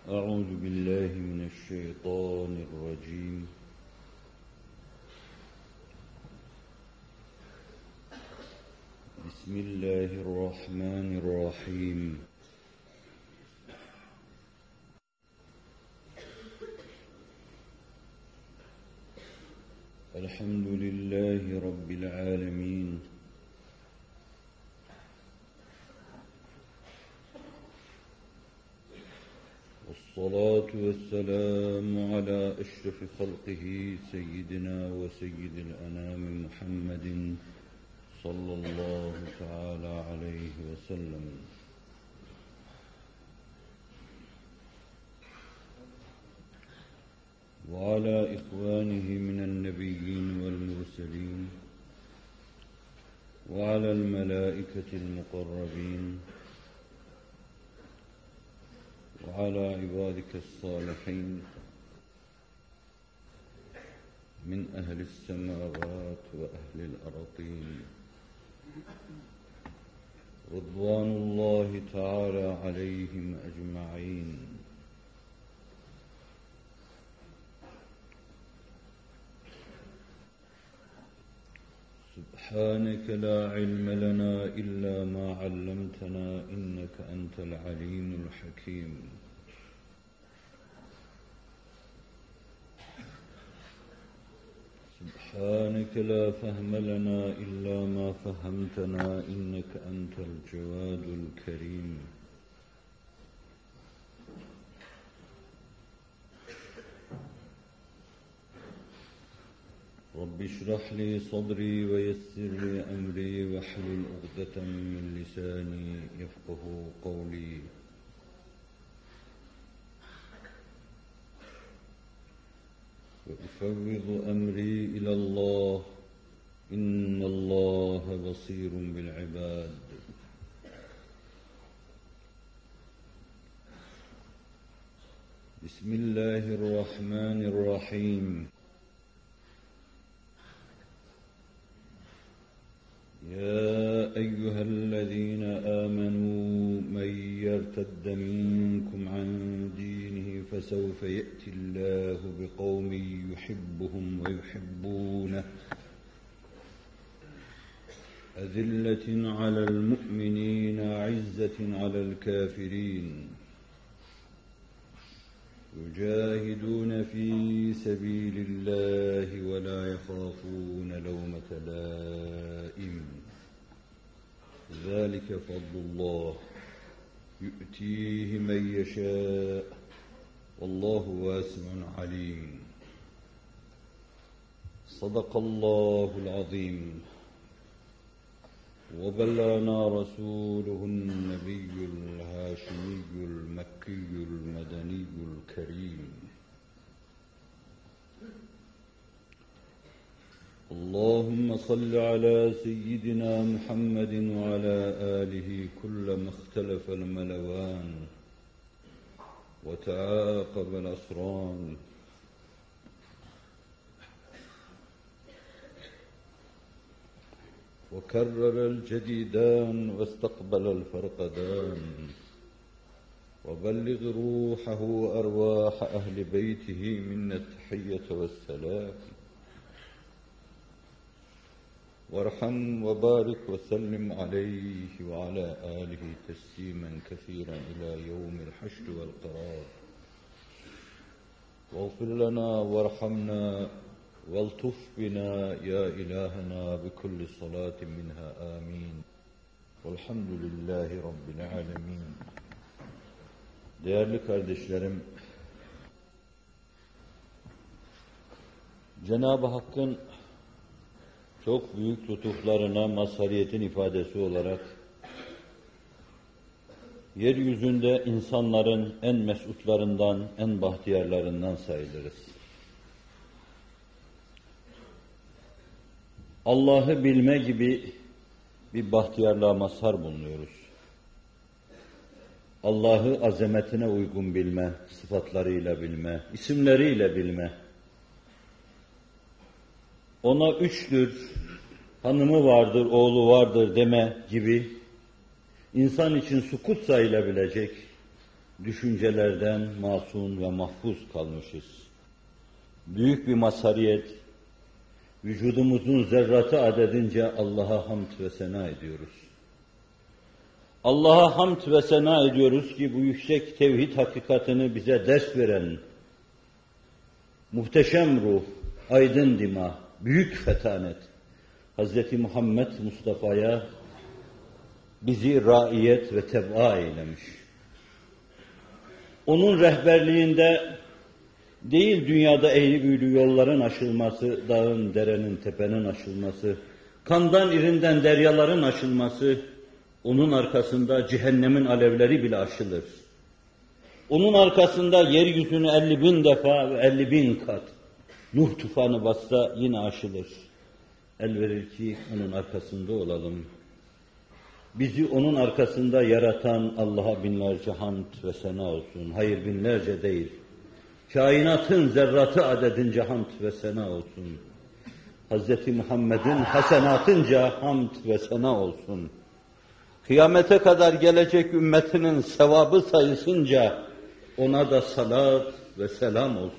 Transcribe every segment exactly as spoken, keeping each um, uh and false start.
أعوذ بالله من الشيطان الرجيم. بسم الله الرحمن الرحيم. الحمد لله رب العالمين، والصلاة والسلام على أشرف خلقه سيدنا وسيد الأنام محمد صلى الله تعالى عليه وسلم، وعلى إخوانه من النبيين والمرسلين، وعلى الملائكة المقربين، وعلى عبادك الصالحين من أهل السماوات وأهل الأرضين، رضوان الله تعالى عليهم أجمعين. سبحانك لا علم لنا إلا ما علمتنا إنك أنت العليم الحكيم. سبحانك لا فهم لنا إلا ما فهمتنا إنك أنت الجواد الكريم. رب اشرح لي صدري ويسر لي أمري واحلل عقدة من لساني يفقه قولي. وأفوض أمري إلى الله إن الله بصير بالعباد. بسم الله الرحمن الرحيم. يا أيها الذين آمنوا من يرتد منكم عن دينه فسوف يأتي الله بقوم يحبهم ويحبونه أذلة على المؤمنين عزة على الكافرين يجاهدون في سبيل الله ولا يخافون لومة لائم ذلك فضل الله يؤتيه من يشاء والله واسع عليم. صدق الله العظيم. وبلغنا رسوله النبي الهاشمي المكي المدني الكريم. اللهم صل على سيدنا محمد وعلى آله كلما اختلف الملوان وتعاقب الأسران وكرر الجديدان واستقبل الفرقدان، وبلغ روحه وأرواح أهل بيته منا التحية والسلام، وارحم وبارك وسلم عليه وعلى آله تسليما كثيرا إلى يوم الحشر والقرار. واغفر لنا وارحمنا والطف بنا يا إلهنا بكل صلاة منها آمين. والحمد lillahi Rabbil alemin. Değerli kardeşlerim, Cenab-ı Hakk'ın çok büyük lütuflarına mazhariyetin ifadesi olarak yeryüzünde insanların en mesutlarından, en bahtiyarlarından sayılırız. Allah'ı bilme gibi bir bahtiyarlığa mazhar bulunuyoruz. Allah'ı azametine uygun bilme, sıfatlarıyla bilme, isimleriyle bilme, ona üçtür, hanımı vardır, oğlu vardır deme gibi insan için sukut sayılabilecek düşüncelerden masum ve mahfuz kalmışız. Büyük bir mazhariyet, vücudumuzun zerratı adedince Allah'a hamd ve sena ediyoruz. Allah'a hamd ve sena ediyoruz ki bu yüksek tevhid hakikatini bize ders veren, muhteşem ruh, aydın dima, büyük fetanet, Hazreti Muhammed Mustafa'ya bizi raiyet ve tebaa eylemiş. Onun rehberliğinde değil dünyada eğri büğrü yolların aşılması, dağın, derenin, tepenin aşılması, kandan irinden deryaların aşılması, onun arkasında cehennemin alevleri bile aşılır. Onun arkasında yeryüzünü elli bin defa ve elli bin kat Nuh tufanı bassa yine aşılır. El verir ki onun arkasında olalım. Bizi onun arkasında yaratan Allah'a binlerce hamd ve sena olsun. Hayır, binlerce değil. Kainatın zerratı adedince hamd ve sena olsun. Hazreti Muhammed'in hasenatınca hamd ve sena olsun. Kıyamete kadar gelecek ümmetinin sevabı sayısınca ona da salat ve selam olsun.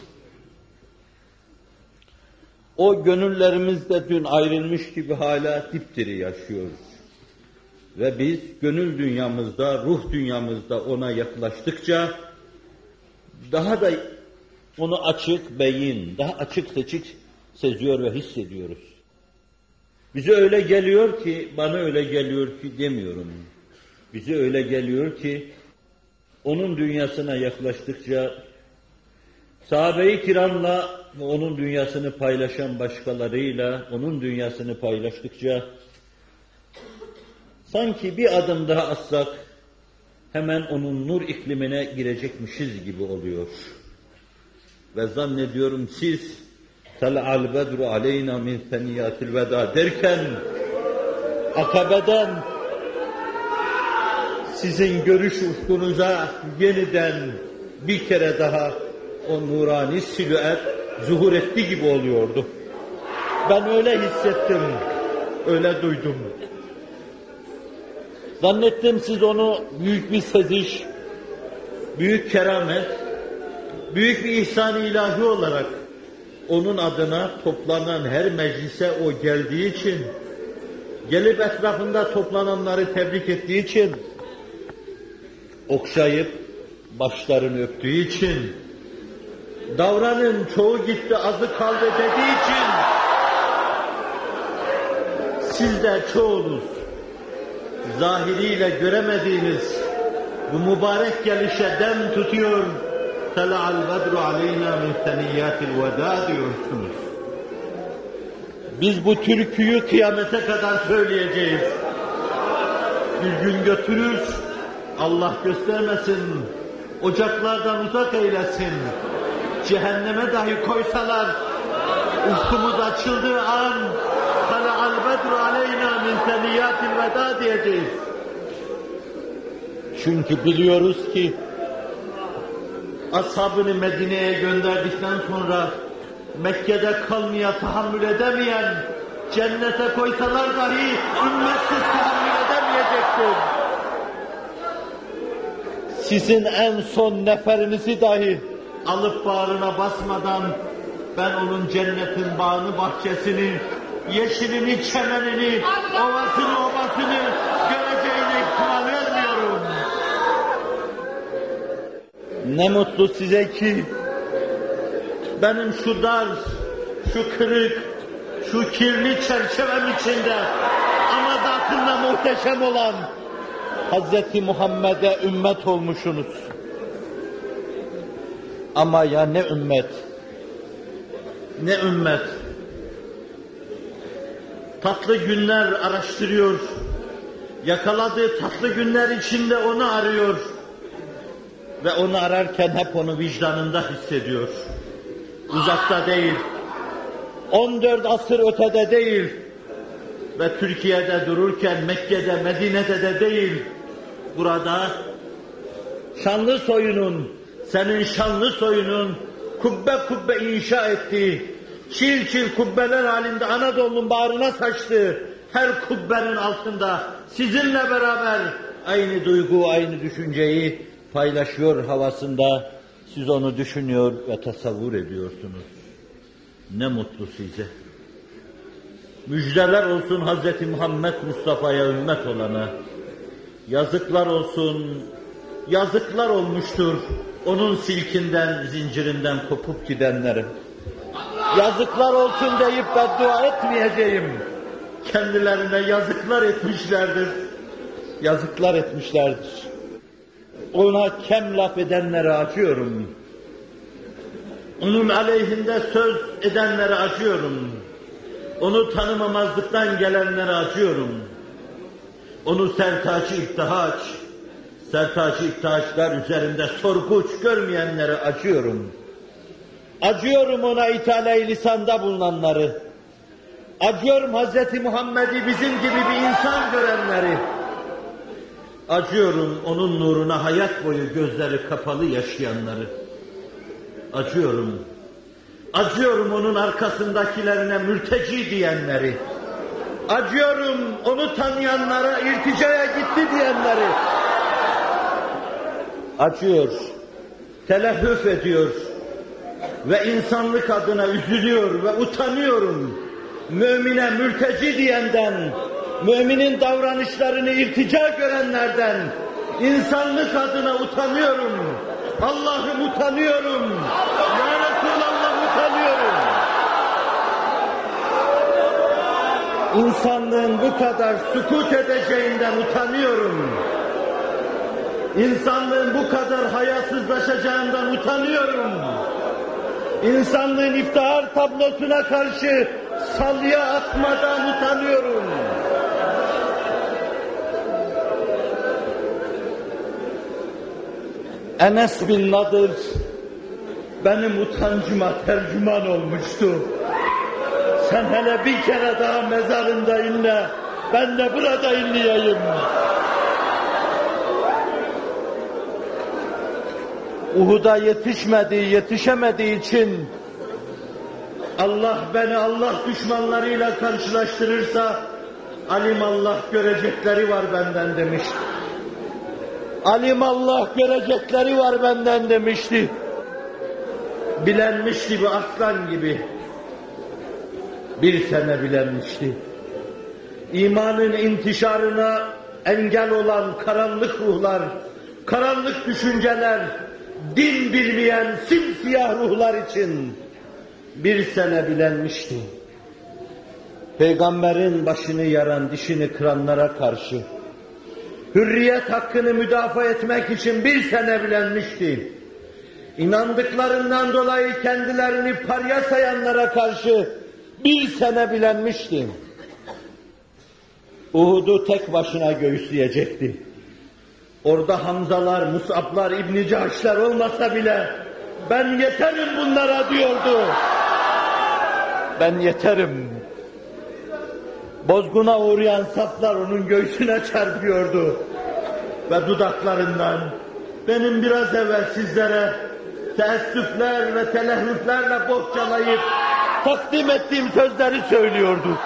O gönüllerimizde dün ayrılmış gibi hala dipdiri yaşıyoruz. Ve biz gönül dünyamızda, ruh dünyamızda ona yaklaştıkça daha da onu açık, beyin, daha açık seçik seziyor ve hissediyoruz. Bize öyle geliyor ki, bana öyle geliyor ki demiyorum. Bize öyle geliyor ki, onun dünyasına yaklaştıkça, sahabe-i kiramla ve onun dünyasını paylaşan başkalarıyla, onun dünyasını paylaştıkça, sanki bir adım daha atsak, hemen onun nur iklimine girecekmişiz gibi oluyor. Ve zannediyorum siz, Tal'al bedru aleyna min seniyatil veda derken, Akabe'den sizin görüş ufkunuza yeniden bir kere daha o nurani silüet zuhur etti gibi oluyordu. Ben öyle hissettim, öyle duydum. Zannettim siz onu büyük bir seziş, büyük keramet, büyük bir ihsan-ı ilahi olarak onun adına toplanan her meclise o geldiği için, gelip etrafında toplananları tebrik ettiği için, okşayıp başlarını öptüğü için, davranın çoğu gitti azı kaldı dediği için, siz de çoğunuz zahiriyle göremediğiniz bu mübarek gelişe dem tutuyor, Tala'al bedru aleyna min seniyyatil veda diyorsunuz. Biz bu türküyü kıyamete kadar söyleyeceğiz. Bir gün götürür, Allah göstermesin, ocaklardan uzak eylesin, cehenneme dahi koysalar, ufkumuz açıldığı an, Tala'al bedru aleyna min seniyyatil veda diyeceğiz. Çünkü biliyoruz ki, ashabını Medine'ye gönderdikten sonra Mekke'de kalmaya tahammül edemeyen, cennete koysalar dahi ümmetsiz tahammül edemeyecektir. Sizin en son neferinizi dahi alıp bağrına basmadan ben onun cennetin bağını, bahçesini, yeşilini, çemenini, ovasını, obasını göreceğine ihtimal vermiyorum. Ne mutlu size ki benim şu dar, şu kırık, şu kirli çerçevem içinde ama zatında muhteşem olan Hazreti Muhammed'e ümmet olmuşsunuz. Ama ya ne ümmet, ne ümmet. Tatlı günler araştırıyor, yakaladığı tatlı günler içinde onu arıyor. Ve onu ararken hep onu vicdanında hissediyor. Uzakta değil, on dört asır ötede değil ve Türkiye'de dururken Mekke'de, Medine'de de değil, burada şanlı soyunun, senin şanlı soyunun kubbe kubbe inşa ettiği, çil çil kubbeler halinde Anadolu'nun bağrına saçtığı her kubbenin altında sizinle beraber aynı duygu, aynı düşünceyi paylaşıyor havasında siz onu düşünüyor ve tasavvur ediyorsunuz. Ne mutlu size. Müjdeler olsun Hazreti Muhammed Mustafa'ya ümmet olana. Yazıklar olsun, yazıklar olmuştur onun silkinden, zincirinden kopup gidenlere. Yazıklar olsun deyip beddua etmeyeceğim. Kendilerine yazıklar etmişlerdir. Yazıklar etmişlerdir. Ona kem laf edenlere acıyorum. Onun aleyhinde söz edenlere acıyorum. Onu tanımamazlıktan gelenlere acıyorum. Onu sertaçı iptihaç, sertaçı iptihaçlar üzerinde sorguç görmeyenlere acıyorum. Acıyorum ona ithale-i lisanda bulunanları. Acıyorum Hazreti Muhammed'i bizim gibi bir insan görenleri. Acıyorum onun nuruna hayat boyu gözleri kapalı yaşayanları. Acıyorum. Acıyorum onun arkasındakilerine mürteci diyenleri. Acıyorum onu tanıyanlara irticaya gitti diyenleri. Acıyor, telehhüf ediyor ve insanlık adına üzülüyor ve utanıyorum. Mümine mürteci diyenden, müminin davranışlarını irtica görenlerden, insanlık adına utanıyorum. Allah'ım utanıyorum. Ya Resulallah utanıyorum. İnsanlığın bu kadar sükût edeceğinden utanıyorum. İnsanlığın bu kadar hayasızlaşacağından utanıyorum. İnsanlığın iftihar tablosuna karşı salya atmadan utanıyorum. Enes bin Nadir benim utancıma tercüman olmuştu. Sen hele bir kere daha mezarında inle, ben de burada inleyeyim. Uhud'a yetişmediği, yetişemediği için Allah beni Allah düşmanlarıyla karşılaştırırsa alimallah görecekleri var benden demişti. Alimallah görecekleri var benden demişti. Bilenmişti bu aslan gibi. Bir sene bilenmişti. İmanın intişarına engel olan karanlık ruhlar, karanlık düşünceler, din bilmeyen simsiyah ruhlar için bir sene bilenmişti. Peygamberin başını yaran, dişini kıranlara karşı hürriyet hakkını müdafaa etmek için bir sene bilenmişti. İnandıklarından dolayı kendilerini parya sayanlara karşı bir sene bilenmişti. Uhud'u tek başına göğüsleyecekti. Orada Hamzalar, Mus'ablar, İbn-i Cahş'lar olmasa bile ben yeterim bunlara diyordu. Ben yeterim. Bozguna uğrayan saflar onun göğsüne çarpıyordu. Ve dudaklarından benim biraz evvel sizlere teessüfler ve telehhüflerle bohçalayıp takdim ettiğim sözleri söylüyordu.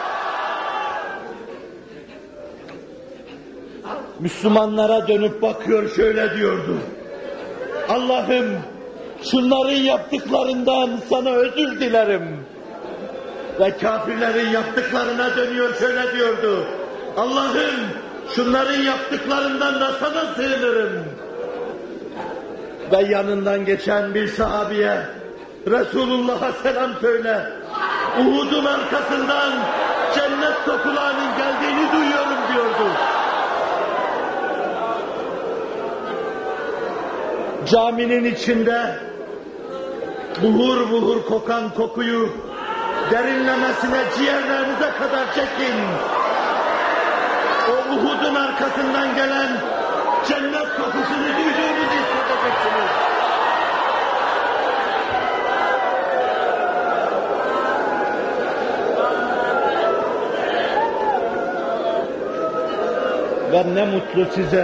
Müslümanlara dönüp bakıyor şöyle diyordu. Allah'ım şunların yaptıklarından sana özür dilerim. Ve kafirlerin yaptıklarına dönüyor şöyle diyordu. Allah'ım şunların yaptıklarından da sana sığınırım. Ve yanından geçen bir sahabiye Resulullah'a selam söyle. Uhud'un arkasından cennet kokularının geldiğini duyuyorum diyordu. Caminin içinde buhur buhur kokan kokuyu derinlemesine ciğerlerinize kadar çekin. O Uhud'un arkasından gelen cennet kokusunu duyduğunuzu hissedeceksiniz. Ve ne mutlu size.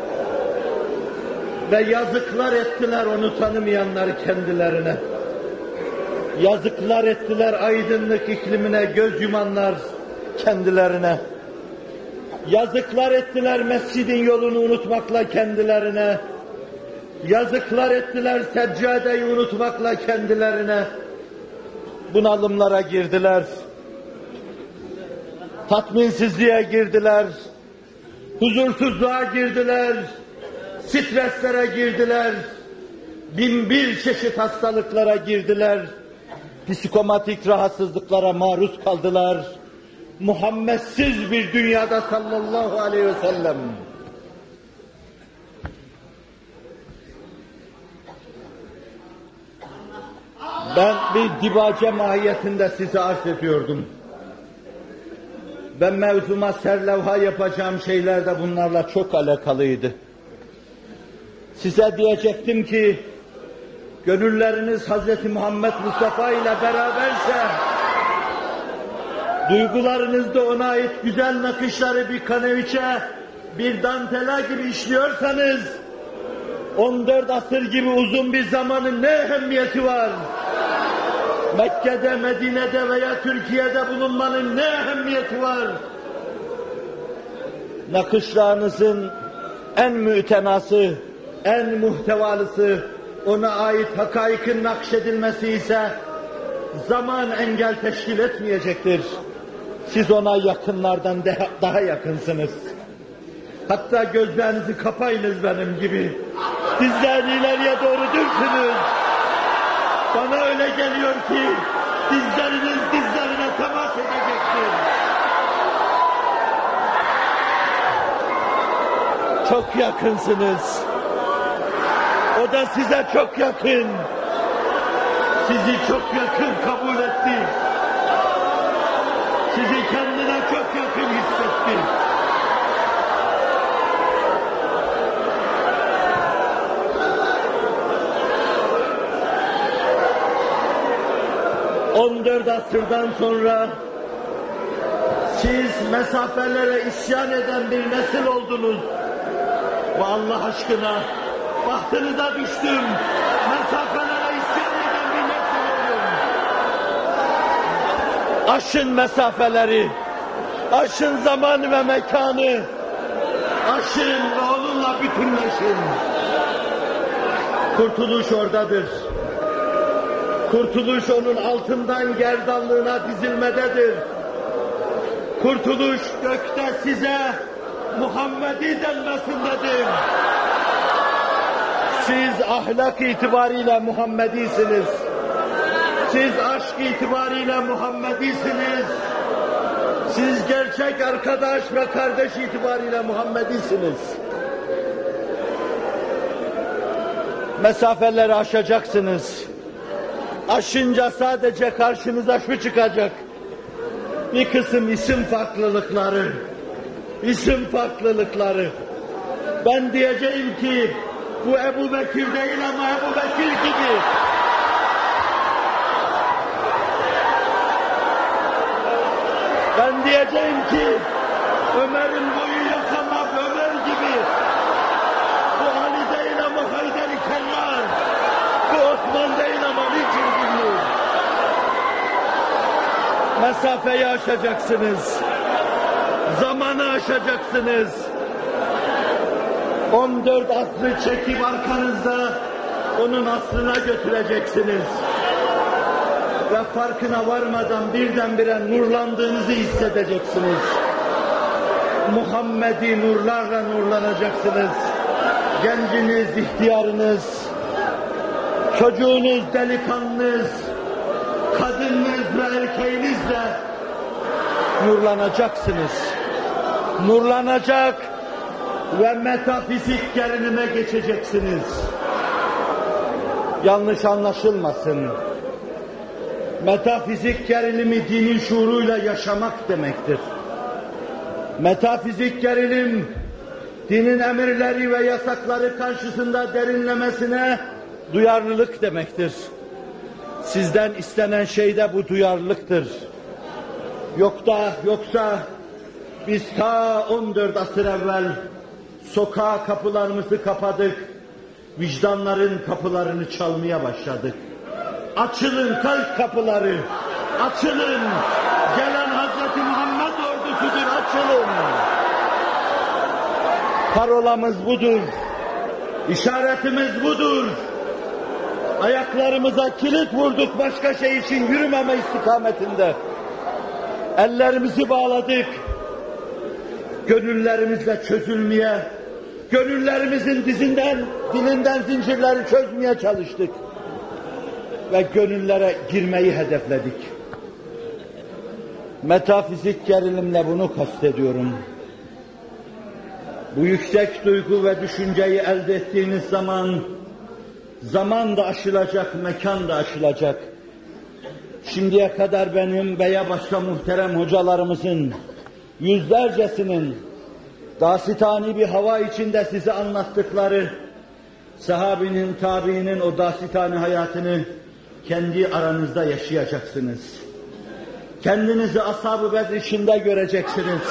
Ve yazıklar ettiler onu tanımayanlar kendilerine. Yazıklar ettiler aydınlık iklimine göz yumanlar kendilerine. Yazıklar ettiler mescidin yolunu unutmakla kendilerine. Yazıklar ettiler seccadeyi unutmakla kendilerine. Bunalımlara girdiler. Tatminsizliğe girdiler. Huzursuzluğa girdiler. Streslere girdiler. Bin bir çeşit hastalıklara girdiler. Psikomatik rahatsızlıklara maruz kaldılar. Muhammedsiz bir dünyada sallallahu aleyhi ve sellem. Ben bir dibace mahiyetinde size arz ediyordum. Ben mevzuma serlevha yapacağım şeyler de bunlarla çok alakalıydı. Size diyecektim ki, gönülleriniz Hazreti Muhammed Mustafa ile beraberse, duygularınızda ona ait güzel nakışları bir kaneviçe, bir dantela gibi işliyorsanız, on dört asır gibi uzun bir zamanın ne ehemmiyeti var? Mekke'de, Medine'de veya Türkiye'de bulunmanın ne ehemmiyeti var? Nakışlarınızın en mütenası, en muhtevalısı, ona ait hakaikin nakşedilmesi ise zaman engel teşkil etmeyecektir. Siz ona yakınlardan de, daha yakınsınız. Hatta gözlerinizi kapayınız benim gibi. Dizlerini ileriye doğru dürtünüz. Bana öyle geliyor ki dizleriniz dizlerine temas edecektir. Çok yakınsınız. O da size çok yakın. Sizi çok yakın kabul etti. Sizi kendine çok yakın hissetti. on dört asırdan sonra siz mesafelere isyan eden bir nesil oldunuz. Ve Allah aşkına bahtınıza düştüm. Mesafelere isyan eden bir nesil oldum. Aşın mesafeleri, aşın zamanı ve mekanı, aşın ve onunla bütünleşin. Kurtuluş oradadır. Kurtuluş onun altından gerdanlığına dizilmededir. Kurtuluş gökte size Muhammedi denmesindedir. Siz ahlak itibariyle Muhammedisiniz. Siz aşk itibariyle Muhammedisiniz. Siz gerçek arkadaş ve kardeş itibariyle Muhammedisiniz. Mesafeleri aşacaksınız. Aşınca sadece karşınıza şu çıkacak: bir kısım isim farklılıkları, isim farklılıkları. Ben diyeceğim ki, bu Ebu Bekir değil ama Ebu Bekir gibi. Ben diyeceğim ki, Ömer'in boyu yok ama Ömer gibi. Bu Ali değil ama Haydar-ı Kerrar. Bu Osman değil ama niçin bilmiyor. Mesafeyi aşacaksınız. Zamanı aşacaksınız. on dört asrı çekip arkanızda onun asrına götüreceksiniz. Ve farkına varmadan birdenbire nurlandığınızı hissedeceksiniz. Muhammedi nurlarla nurlanacaksınız. Genciniz, ihtiyarınız, çocuğunuz, delikanlınız, kadınınız ve erkeğinizle nurlanacaksınız. Nurlanacak ve metafizik gerilime geçeceksiniz. Yanlış anlaşılmasın. Metafizik gerilimi dinin şuuruyla yaşamak demektir. Metafizik gerilim, dinin emirleri ve yasakları karşısında derinlemesine duyarlılık demektir. Sizden istenen şey de bu duyarlılıktır. Yok da, yoksa biz ta on dört asır evvel sokağa kapılarımızı kapadık, vicdanların kapılarını çalmaya başladık. Açılın kalp kapıları, açılın. Gelen Hazreti Muhammed ordusudur, açılın. Parolamız budur. İşaretimiz budur. Ayaklarımıza kilit vurduk başka şey için yürümeme istikametinde. Ellerimizi bağladık. Gönüllerimizle çözülmeye, gönüllerimizin dizinden, dilinden zincirleri çözmeye çalıştık. Ve gönüllere girmeyi hedefledik. Metafizik gerilimle bunu kastediyorum. Bu yüksek duygu ve düşünceyi elde ettiğiniz zaman, zaman da aşılacak, mekan da aşılacak. Şimdiye kadar benim veya başka muhterem hocalarımızın, yüzlercesinin, dasitani bir hava içinde size anlattıkları, sahabinin, tabiinin o dasitani hayatını kendi aranızda yaşayacaksınız. Kendinizi Ashab-ı Bedr içinde göreceksiniz.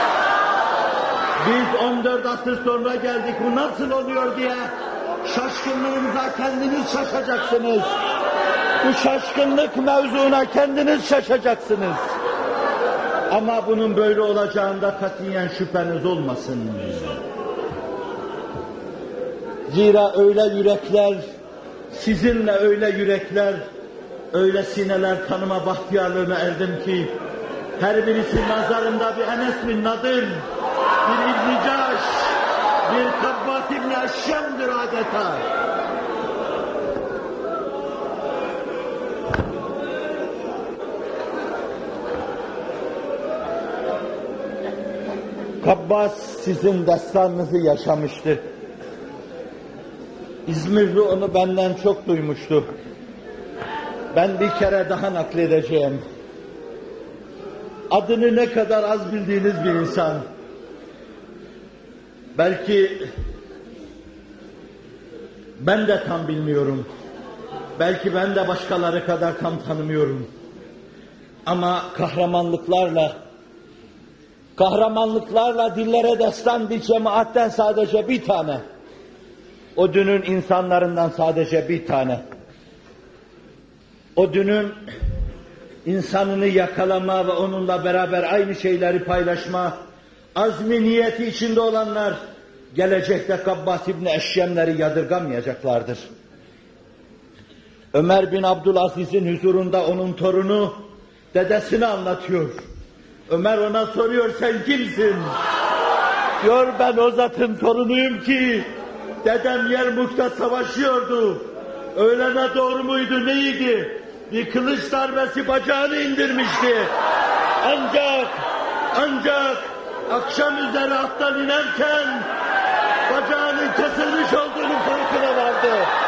Biz on dört asır sonra geldik, bu nasıl oluyor diye şaşkınlığınıza kendiniz şaşacaksınız. Bu şaşkınlık mevzuna kendiniz şaşacaksınız. Ama bunun böyle olacağında katiyen şüpheniz olmasın. Zira öyle yürekler, sizinle öyle yürekler, öyle sineler tanıma bahtiyarlığına erdim ki, her birisi nazarında bir Enes bin Nadir, bir İbn-i Caş, bir Kabbas İbn-i Eşşem'dir adeta. Kabbas sizin destanınızı yaşamıştı. İzmirli onu benden çok duymuştu. Ben bir kere daha nakledeceğim. Adını ne kadar az bildiğiniz bir insan. Belki ben de tam bilmiyorum. Belki ben de başkaları kadar tam tanımıyorum. Ama kahramanlıklarla, kahramanlıklarla dillere destan bir cemaatten sadece bir tane. O dünün insanlarından sadece bir tane. O dünün insanını yakalama ve onunla beraber aynı şeyleri paylaşma, azmi niyeti içinde olanlar, gelecekte Kabbas İbni Eşşemleri yadırgamayacaklardır. Ömer bin Abdülaziz'in huzurunda onun torunu, dedesini anlatıyor. Ömer ona soruyor, sen kimsin? Diyor, ben o zatın torunuyum ki, dedem Yermuk'ta savaşıyordu. Öğlene doğru muydu, neydi? Bir kılıç darbesi bacağını indirmişti. Ancak, ancak akşam üzeri attan inerken bacağının kesilmiş olduğunu farkına vardı.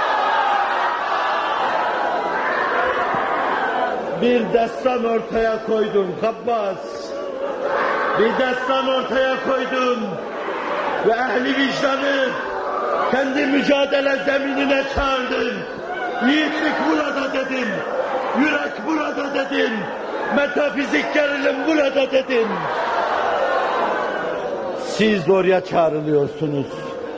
Bir destan ortaya koydum Kabbas. Bir destan ortaya koydum ve ehli vicdanı kendi mücadele zeminine çağırdım. Yiğitlik burada dedim. Yürek burada dedim. Metafizik gerilim burada dedim. Siz oraya çağrılıyorsunuz.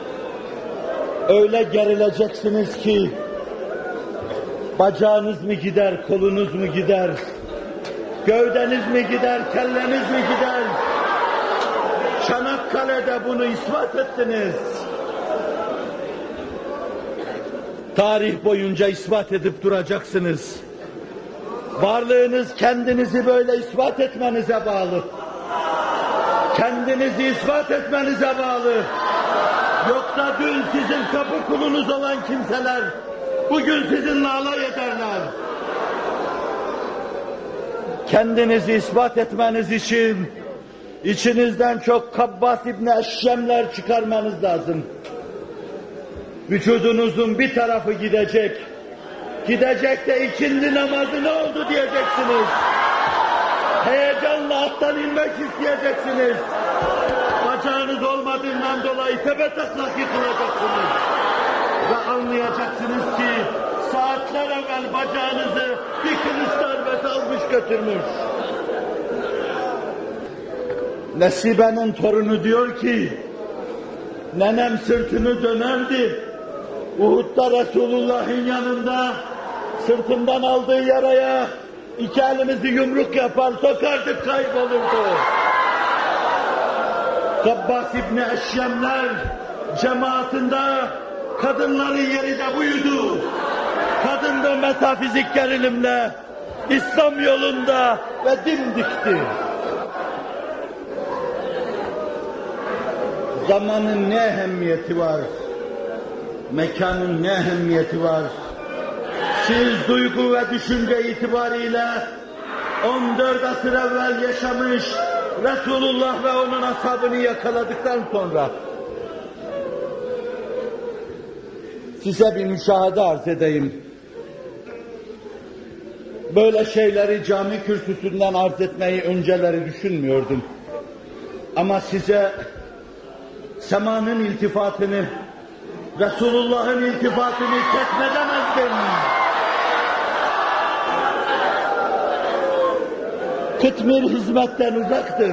Öyle gerileceksiniz ki bacağınız mı gider, kolunuz mu gider, gövdeniz mi gider, kelleniz mi gider? Çanakkale'de bunu ispat ettiniz. Tarih boyunca ispat edip duracaksınız. Varlığınız kendinizi böyle ispat etmenize bağlı. Kendinizi ispat etmenize bağlı. Yoksa dün sizin kapı kulunuz olan kimseler bugün sizinle alay ederler. Kendinizi ispat etmeniz için içinizden çok Kabbas İbni Eşşemler çıkarmanız lazım. Vücudunuzun bir tarafı gidecek. Gidecek de ikindi namazı ne oldu diyeceksiniz. Heyecanla attan inmek isteyeceksiniz. Bacağınız olmadığından dolayı tepetaklak yıkılacaksınız. Ve anlayacaksınız ki saatler evvel bacağınızı bir kılıç darbesi almış götürmüş. Nesibe'nin torunu diyor ki, nenem sırtını dönerdi. Uhud'da Resulullah'ın yanında sırtından aldığı yaraya iki elimizi yumruk yapar, sokardık, kaybolurdu. Kabbas İbni Eşşemler cemaatinde Kadınların yeri de buydu. Kadın da metafizik gerilimle İslam yolunda ve dimdikti. Zamanın ne ehemmiyeti var? Mekanın ne ehemmiyeti var? Siz duygu ve düşünce itibariyle on dört asır evvel yaşamış Resulullah ve onun ashabını yakaladıktan sonra size bir müşahede arz edeyim. Böyle şeyleri cami kürsüsünden arz etmeyi önceleri düşünmüyordum. Ama size semanın iltifatını, Resulullah'ın iltifatını ketmedemezdim. Kıtmir hizmetten uzaktır.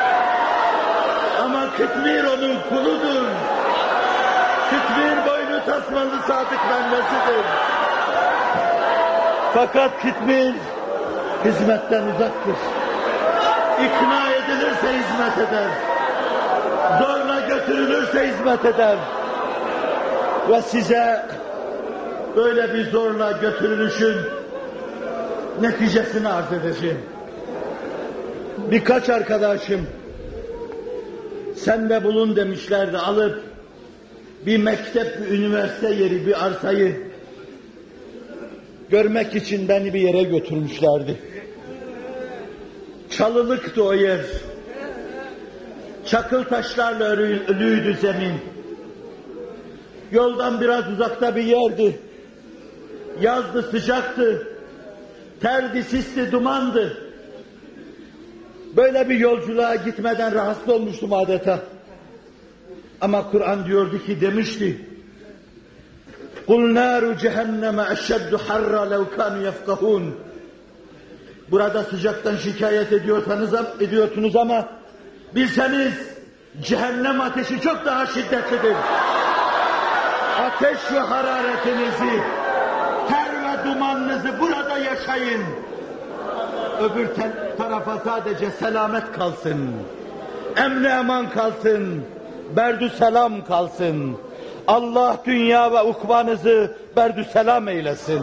Ama Kıtmir onun kuludur. Kıtmir boynu tasmalı sadık bendesidir. Fakat Kıtmir hizmetten uzaktır. İkna edilirse hizmet eder. Zorla götürülürse hizmet eder. Ve size böyle bir zorla götürülüşün neticesini arz edeceğim. Birkaç arkadaşım sen de bulun demişlerdi, alıp bir mektep, bir üniversite yeri, bir arsayı görmek için beni bir yere götürmüşlerdi. Çalılıktı o yer. Çakıl taşlarla örülüydü zemin. Yoldan biraz uzakta bir yerdi. Yazdı, sıcaktı. Terdi, sisti, dumandı. Böyle bir yolculuğa gitmeden rahatsız olmuştum adeta. Ama Kur'an diyordu ki, demişti. قُلْ نَارُ جَهَنَّمَ اَشَّدُّ حَرَّ لَوْ كَانُوا يَفْقَهُونَ. Burada sıcaktan şikayet ediyorsanız, ediyorsunuz ama bilseniz cehennem ateşi çok daha şiddetlidir. Ateş ve hararetinizi, ter ve dumanınızı burada yaşayın. Öbür tarafa sadece selamet kalsın. Emni eman kalsın. Berdü selam kalsın. Allah dünya ve ukbanızı berdü selam eylesin.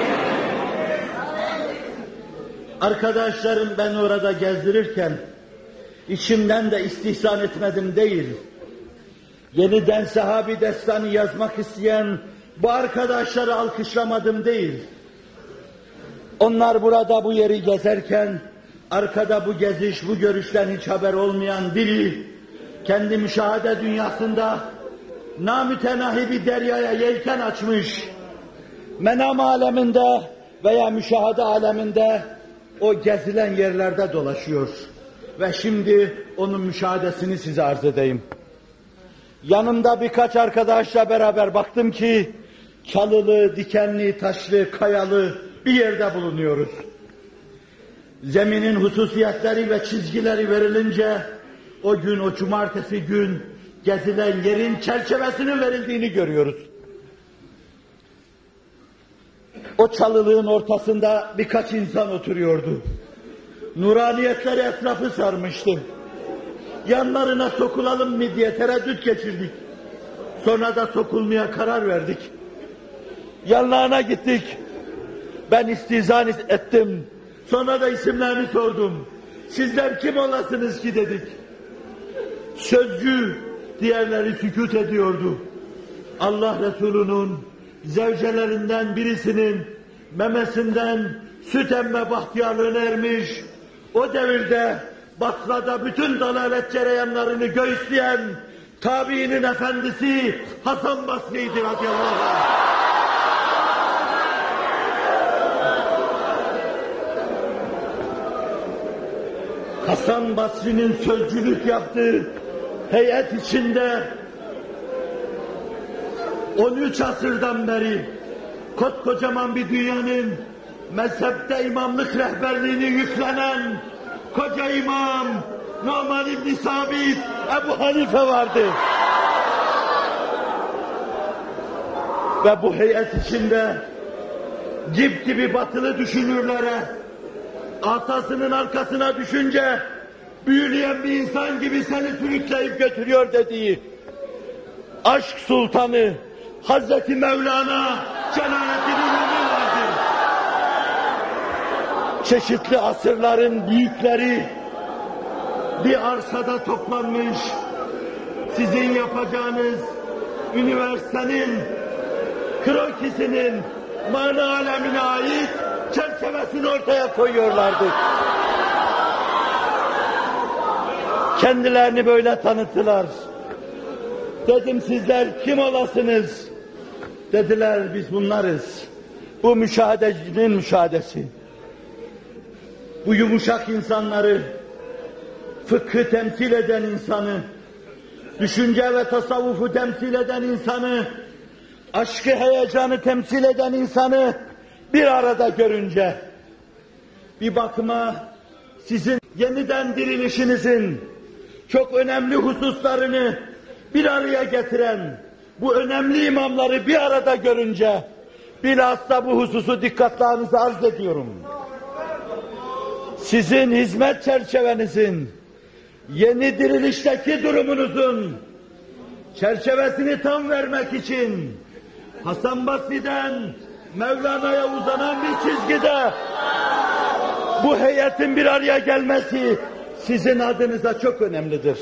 Arkadaşlarım ben orada gezdirirken içimden de istihsan etmedim değil. Yeniden sahabi destanı yazmak isteyen bu arkadaşları alkışlamadım değil. Onlar burada bu yeri gezerken arkada bu geziş, bu görüşten hiç haber olmayan biri kendi müşahede dünyasında namütenahi bir deryaya yelken açmış, menam aleminde veya müşahede aleminde o gezilen yerlerde dolaşıyor. Ve şimdi onun müşahedesini size arz edeyim. Yanımda birkaç arkadaşla beraber baktım ki çalılı, dikenli, taşlı, kayalı bir yerde bulunuyoruz. Zeminin hususiyetleri ve çizgileri verilince o gün, o cumartesi gün gezilen yerin çerçevesinin verildiğini görüyoruz. O çalılığın ortasında birkaç insan oturuyordu. Nuraniyetleri etrafı sarmıştı. Yanlarına sokulalım mı diye tereddüt geçirdik. Sonra da sokulmaya karar verdik. Yanlarına gittik. Ben istihzan ettim. Sonra da isimlerini sordum. Sizler kim olasınız ki dedik. Sözcü, diğerleri sükût ediyordu. Allah Resulü'nün zevcelerinden birisinin memesinden süt emme bahtiyarlığına ermiş, o devirde Basra'da bütün dalalet cereyanlarını göğüsleyen tabiinin efendisi Hasan Basri'ydi radıyallahu anh. Hasan Basri'nin sözcülük yaptığı heyet içinde on üç asırdan beri koskocaman bir dünyanın mezhepte imamlık rehberliğini yüklenen koca imam Numan İbn Sabit Ebu Hanife vardı. Ve bu heyet içinde cip gibi batılı düşünürlere asasının arkasına düşünce büyüleyen bir insan gibi seni sürükleyip götürüyor dediği aşk sultanı, Hazreti Mevlana Celaleddin Rumi vardır. Çeşitli asırların büyükleri bir arsada toplanmış, sizin yapacağınız üniversitenin krokisinin mana alemine ait çerçevesini ortaya koyuyorlardı. Kendilerini böyle tanıttılar. Dedim sizler kim olasınız? Dediler biz bunlarız. Bu müşahedecinin müşahedesi. Bu yumuşak insanları, fıkhı temsil eden insanı, düşünce ve tasavvufu temsil eden insanı, aşkı heyecanı temsil eden insanı bir arada görünce, bir bakıma sizin yeniden dirilişinizin çok önemli hususlarını bir araya getiren bu önemli imamları bir arada görünce, bilhassa bu hususu dikkatlerinize arz ediyorum. Sizin hizmet çerçevenizin, yeni dirilişteki durumunuzun çerçevesini tam vermek için Hasan Basri'den Mevlana'ya uzanan bir çizgide bu heyetin bir araya gelmesi sizin adınıza çok önemlidir.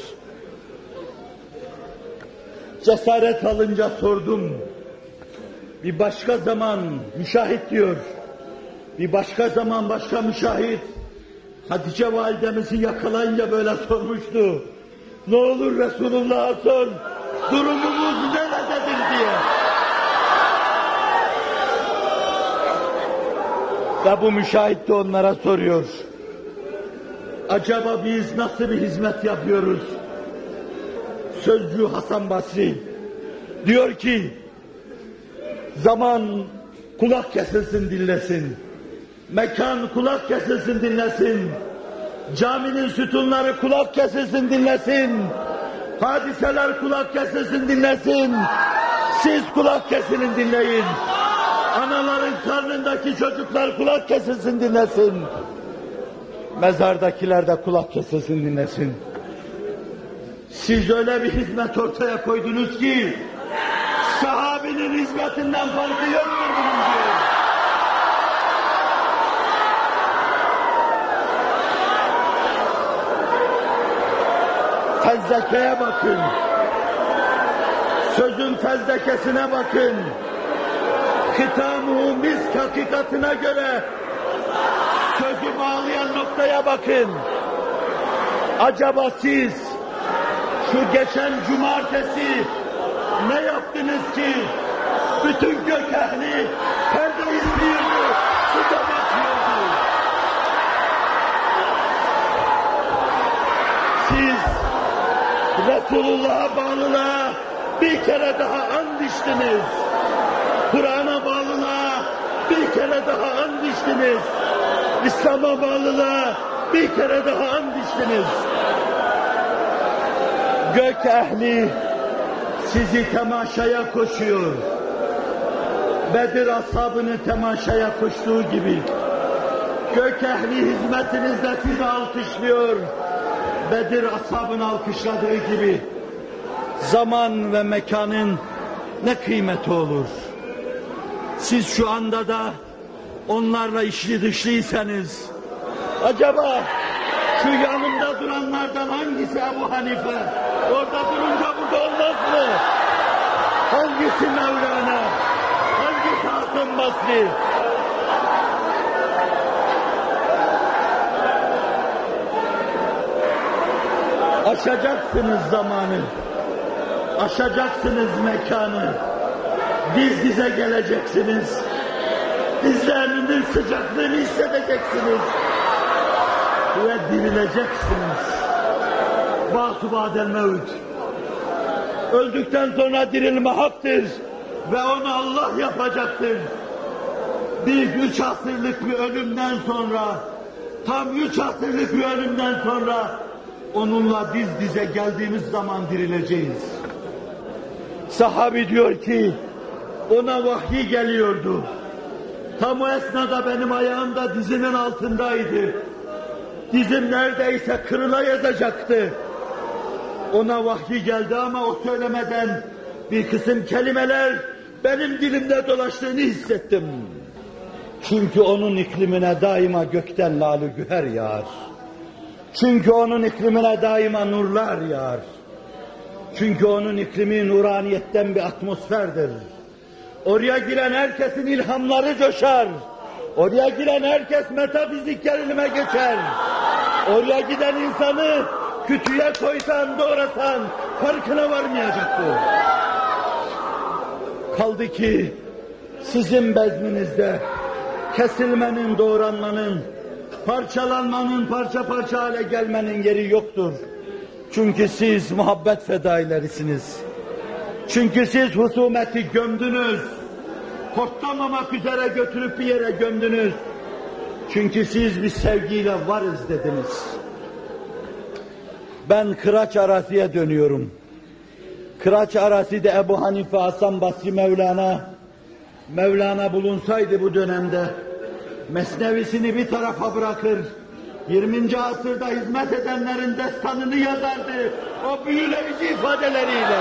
Cesaret alınca sordum. Bir başka zaman müşahit diyor. Bir başka zaman başka müşahit. Hatice validemizi yakalayınca böyle sormuştu. Ne olur Resulullah'a sor, durumumuz nerededir diye. Ve bu müşahit de onlara soruyor. Acaba biz nasıl bir hizmet yapıyoruz? Sözcü Hasan Basri diyor ki, zaman kulak kesilsin dinlesin, mekan kulak kesilsin dinlesin, caminin sütunları kulak kesilsin dinlesin, hadiseler kulak kesilsin dinlesin, siz kulak kesilin dinleyin, anaların karnındaki çocuklar kulak kesilsin dinlesin, mezardakiler de kulak kesilsin dinlesin. Siz öyle bir hizmet ortaya koydunuz ki, sahabinin hizmetinden farkı yoktur bunun diyor. Fezlekeye bakın, sözün fezlekesine bakın, hitam-ı misk hakikatine göre sözü bağlayan noktaya bakın. Acaba siz şu geçen cumartesi ne yaptınız ki bütün gök ehli perde izliyordu, size bakıyordu. Siz Resulullah'a bağlılığa bir kere daha and içtiniz. Kur'an'a bağlılığa bir kere daha and içtiniz. İslam'a bağlılığa bir kere daha and içtiniz. Gök ehli sizi temaşaya koşuyor. Bedir ashabını temaşaya koştuğu gibi. Gök ehli hizmetinizle sizi alkışlıyor. Bedir ashabını alkışladığı gibi. Zaman ve mekanın ne kıymeti olur? Siz şu anda da onlarla içli dışlıysanız, acaba şu yanımda duranlardan hangisi Ebu Hanife? Orada durunca burada olmaz mı? Hangisi Mevlana? Hangisi Hasan Basri? Aşacaksınız zamanı, aşacaksınız mekanı, diz dize geleceksiniz, dizlerinin sıcaklığını hissedeceksiniz ve dirileceksiniz. Bâsu bâdel mevt. Öldükten sonra dirilme haktır ve onu Allah yapacaktır. Biz üç asırlık bir ölümden sonra, tam üç asırlık bir ölümden sonra onunla diz dize geldiğimiz zaman dirileceğiz. Sahabi diyor ki, ona vahiy geliyordu. Tam o esnada benim ayağım da dizimin altındaydı. Dizim neredeyse kırıla yazacaktı. Ona vahiy geldi ama o söylemeden bir kısım kelimeler benim dilimde dolaştığını hissettim. Çünkü onun iklimine daima gökten lal-ı güher yağar. Çünkü onun iklimine daima nurlar yağar. Çünkü onun iklimi nuraniyetten bir atmosferdir. Oraya giren herkesin ilhamları coşar. Oraya giren herkes metafizik gerilime geçer. Oraya giden insanı kütüğe koysan, doğrasan farkına varmayacaktır. Kaldı ki sizin bezminizde kesilmenin, doğranmanın, parçalanmanın, parça parça hale gelmenin yeri yoktur. Çünkü siz muhabbet fedailerisiniz. Çünkü siz husumeti gömdünüz. Hortlamamak üzere götürüp bir yere gömdünüz. Çünkü siz bir sevgiyle varız dediniz. Ben Kıraç Arasi'ye dönüyorum. Kıraç Arasi'de Ebu Hanife, Hasan Basri, Mevlana, Mevlana bulunsaydı bu dönemde, mesnevisini bir tarafa bırakır, yirminci asırda hizmet edenlerin destanını yazardı, o büyüleyici ifadeleriyle.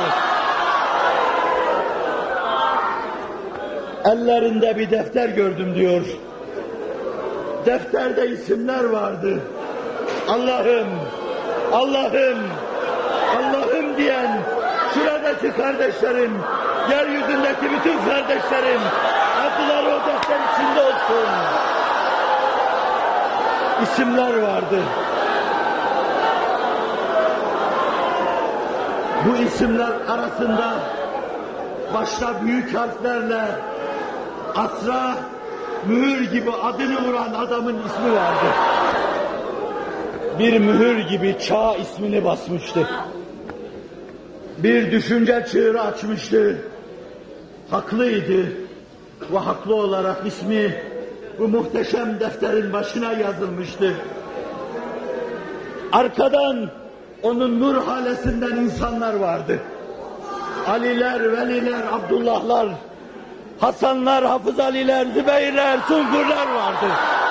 Ellerinde bir defter gördüm diyor. Defterde isimler vardı. Allah'ım, Allah'ım, Allah'ım diyen şuradaki kardeşlerim, yeryüzündeki bütün kardeşlerim, adları o defter içinde olsun. İsimler vardı. Bu isimler arasında başta büyük harflerle asra mühür gibi adını vuran adamın ismi vardı. Bir mühür gibi çağ ismini basmıştı. Bir düşünce çığırı açmıştı. Haklıydı ve haklı olarak ismi bu muhteşem defterin başına yazılmıştı. Arkadan onun nur halesinden insanlar vardı. Aliler, Veliler, Abdullahlar, Hasanlar, Hafız Aliler, Zübeyirler, Sungurlar vardı.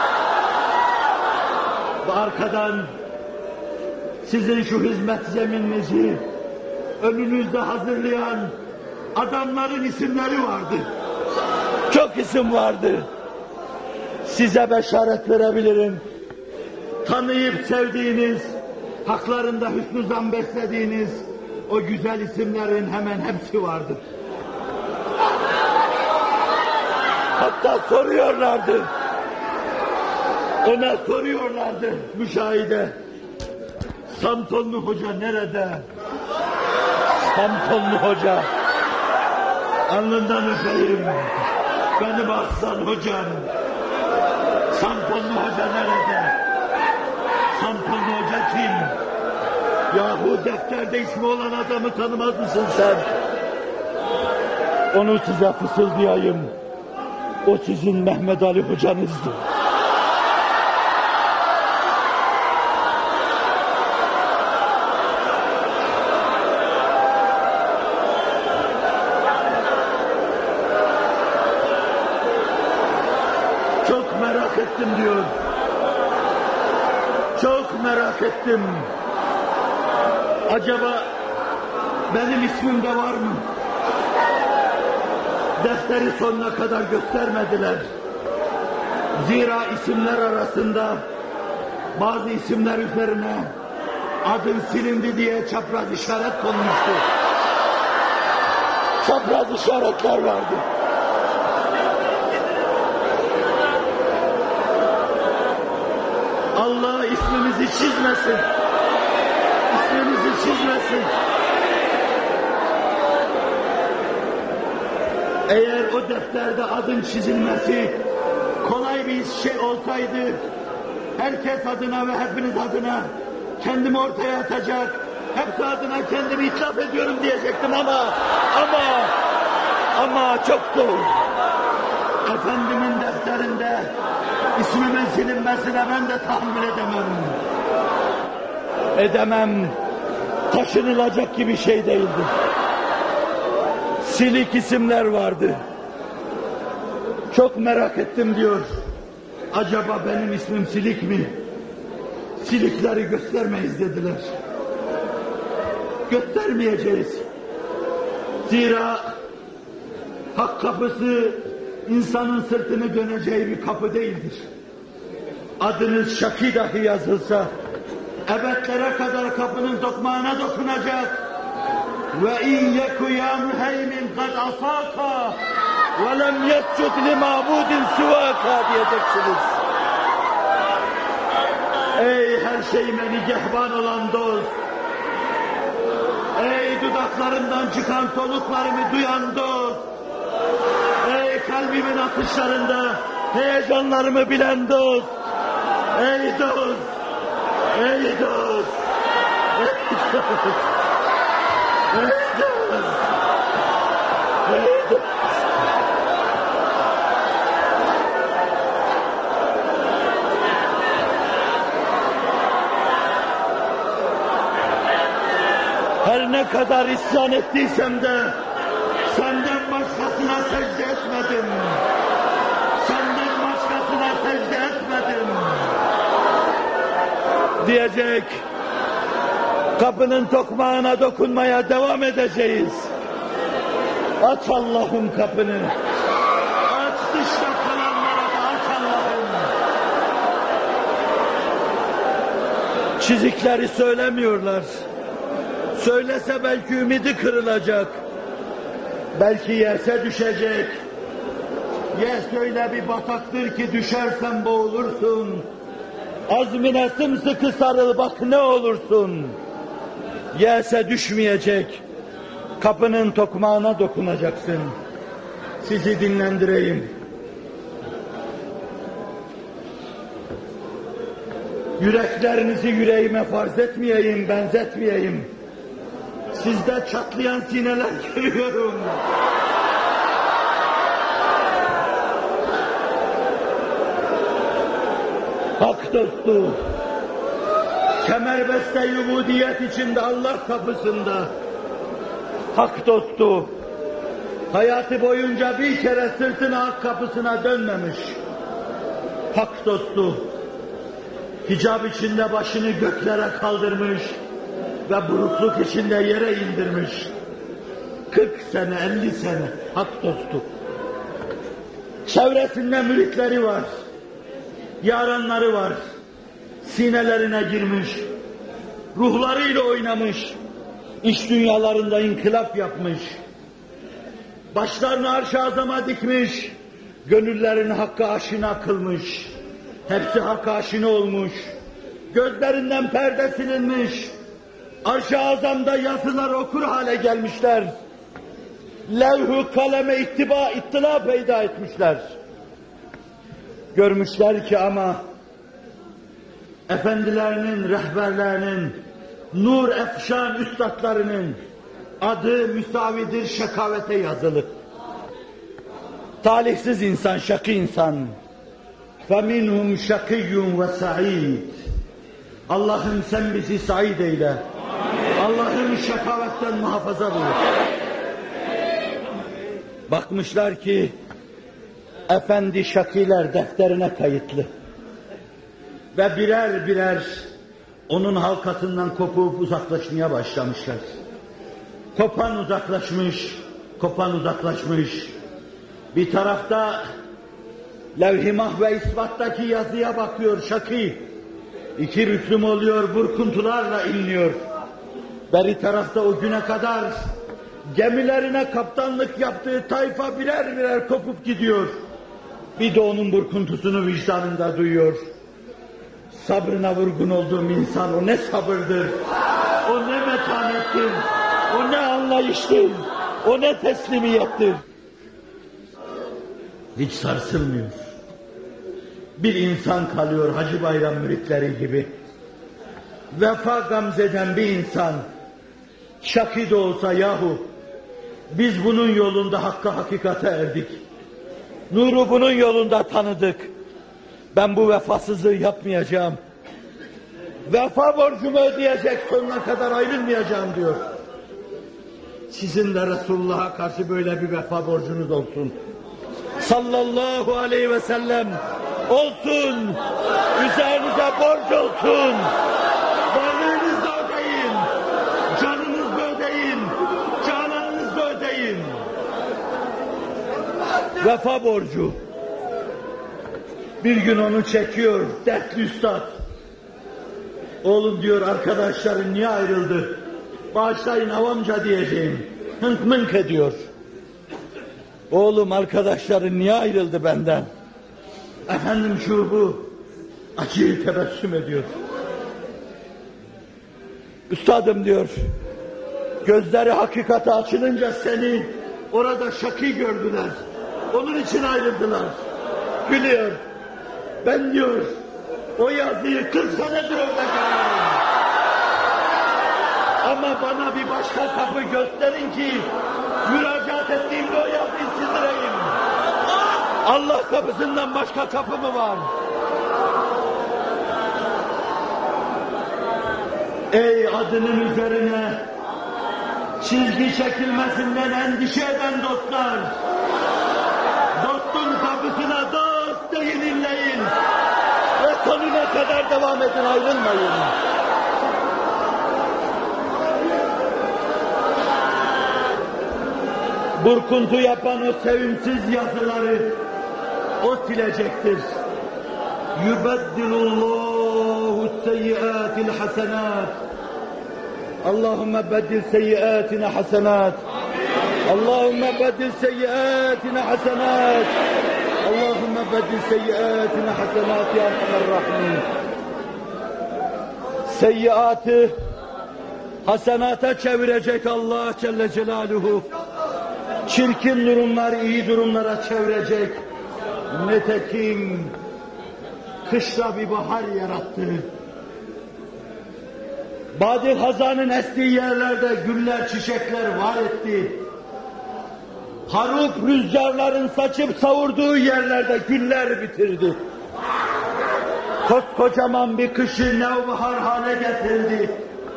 Ve arkadan sizin şu hizmet zemininizi önünüzde hazırlayan adamların isimleri vardı. Çok isim vardı. Size beşaret verebilirim. Tanıyıp sevdiğiniz, haklarında hüsnü zan beslediğiniz o güzel isimlerin hemen hepsi vardı. Hatta soruyorlardı. Ona soruyorlardı müşahide. Samsunlu Hoca nerede? Samsunlu Hoca. Alnından öpeyim. Benim aslan hocam. Samsunlu Hoca nerede? Samsunlu Hoca kim? Yahu defterde ismi olan adamı tanımaz mısın sen? Onu size fısıldayayım. O sizin Mehmet Ali hocanızdı. Çok merak ettim diyor. Çok merak ettim. Acaba benim ismim de var mı? Defteri sonuna kadar göstermediler. Zira isimler arasında bazı isimler üzerine adın silindi diye çapraz işaret konmuştu. Çapraz işaretler vardı. Allah ismimizi çizmesin. İsmimizi çizmesin. Eğer o defterde adın çizilmesi kolay bir şey olsaydı, herkes adına ve hepiniz adına kendimi ortaya atacak, hepsi adına kendimi itiraf ediyorum diyecektim ama, ama, ama çok zor. Efendimin defterinde ismimin silinmesine ben de tahammül edemem. Edemem, taşınılacak gibi şey değildi. Silik isimler vardı. Çok merak ettim diyor. Acaba benim ismim Silik mi? Silikleri göstermeyiz dediler. Göstermeyeceğiz. Zira Hak kapısı insanın sırtını döneceği bir kapı değildir. Adınız Şaki dahi yazılsa, ebedlere kadar kapının tokmağına dokunacak. Ve in yeku ya müheymin kad asaka ve lem yescud li ma'budin sivaka diyeceksiniz. Ey her şeyime nigehban olan dost, ey dudaklarımdan çıkan soluklarımı duyan dost, ey kalbimin atışlarında heyecanlarımı bilen dost, ey dost, ey dost, ey dost, ey dost, ey dost. Her ne kadar isyan ettiysem de senden başkasına secde etmedim. Senden başkasına secde etmedim. Diyecek, kapının tokmağına dokunmaya devam edeceğiz. Aç Allah'ım kapını. Aç dışta kalanlara da aç Allah'ım. Çizikleri söylemiyorlar. Söylese belki ümidi kırılacak. Belki yerse düşecek. Yes öyle bir bataktır ki düşersen boğulursun. Azmine sımsıkı sarıl bak ne olursun. Yerse düşmeyecek. Kapının tokmağına dokunacaksın. Sizi dinlendireyim. Yüreklerinizi yüreğime farz etmeyeyim, benzetmeyeyim. Sizde çatlayan sineler görüyorum. Hak dostu, kemerbeste yubudiyet içinde Allah kapısında. Hak dostu, hayatı boyunca bir kere sırtını hak kapısına dönmemiş. Hak dostu, hicab içinde başını göklere kaldırmış ve burukluk içinde yere indirmiş. kırk sene, elli sene hak dostu. Çevresinde müritleri var, yaranları var. Sinelerine girmiş, ruhlarıyla oynamış, iç dünyalarında inkılap yapmış. Başlarını arş-ı azama dikmiş, gönüllerini hakka aşina kılmış. Hepsi hakka aşina olmuş, gözlerinden perde silinmiş. Arş-ı azamda yazılar okur hale gelmişler. Levh-u kaleme ittiba, ittila peyda etmişler. Görmüşler ki ama efendilerinin, rehberlerinin, nur efşan üstadlarının adı müsavidir şekavete yazılı. Talihsiz insan, şakî insan. فَمِنْهُمْ شَقِيٌّ وَسَعِيدٌ. Allah'ım sen bizi said eyle. Allah'ım şakavetten muhafaza buyur. Bakmışlar ki efendi şakiler defterine kayıtlı. Ve birer birer onun halkasından kopup uzaklaşmaya başlamışlar. Kopan uzaklaşmış, kopan uzaklaşmış. Bir tarafta levh-i mahve isbattaki yazıya bakıyor şakî. İki büklüm oluyor, burkuntularla inliyor. Beri tarafta o güne kadar gemilerine kaptanlık yaptığı tayfa birer birer kopup gidiyor. Bir de onun burkuntusunu vicdanında duyuyor. Sabrına vurgun olduğum insan, o ne sabırdır, o ne metanettir, o ne anlayıştır, o ne teslimiyettir. Hiç sarsılmıyor. Bir insan kalıyor Hacı Bayram müritleri gibi. Vefa gamzeden bir insan, şakî de olsa yahu, biz bunun yolunda hakka hakikate erdik. Nuru bunun yolunda tanıdık. Ben bu vefasızlığı yapmayacağım. Vefa borcumu ödeyecek, sonuna kadar ayrılmayacağım diyor. Sizin de Resulullah'a karşı böyle bir vefa borcunuz olsun. Sallallahu aleyhi ve sellem olsun. Üzerinize borç olsun. Varlığınızla ödeyin. Canınızla ödeyin. Cananınızla ödeyin. Vefa borcu. Bir gün onu çekiyor dertli üstad. Oğlum diyor, arkadaşların niye ayrıldı? Bağışlayın avamca diyeceğim. Hınk mınk ediyor. Oğlum, arkadaşların niye ayrıldı benden? Efendim şu bu. Acı tebessüm ediyor. Üstadım diyor, gözleri hakikate açılınca seni orada şakî gördüler. Onun için ayrıldılar. Gülüyor. Ben diyor, o yazıyı kırk senedir orada görüyorum. Ama bana bir başka kapı gösterin ki müracaat ettiğimde o yazıyı sildireyim. Allah kapısından başka kapı mı var? Ey adının üzerine çizgi çekilmesinden endişe eden dostlar! Dostun kapısına dost deyin, inleyin ve sonuna kadar devam edin, ayrılmayın. Burkuntu yapan o sevimsiz yazıları o silecektir. Yubeddilullahu seyyiatil hasenat. Allahümme beddil seyyiatine hasenat. Allahümme beddil seyyiatine hasenat. Allahümme beddil seyyiatine hasenat ya Erhamer Rahimin. Seyyiatı hasenata çevirecek Allah Celle Celaluhu. Çirkin durumlar iyi durumlara çevirecek. Nitekim kışta bir bahar yarattı. Badi Hazan'ın estiği yerlerde güller, çiçekler var etti. Harup rüzgarların saçıp savurduğu yerlerde güller bitirdi. Koskocaman bir kışı nevbahar hale getirdi.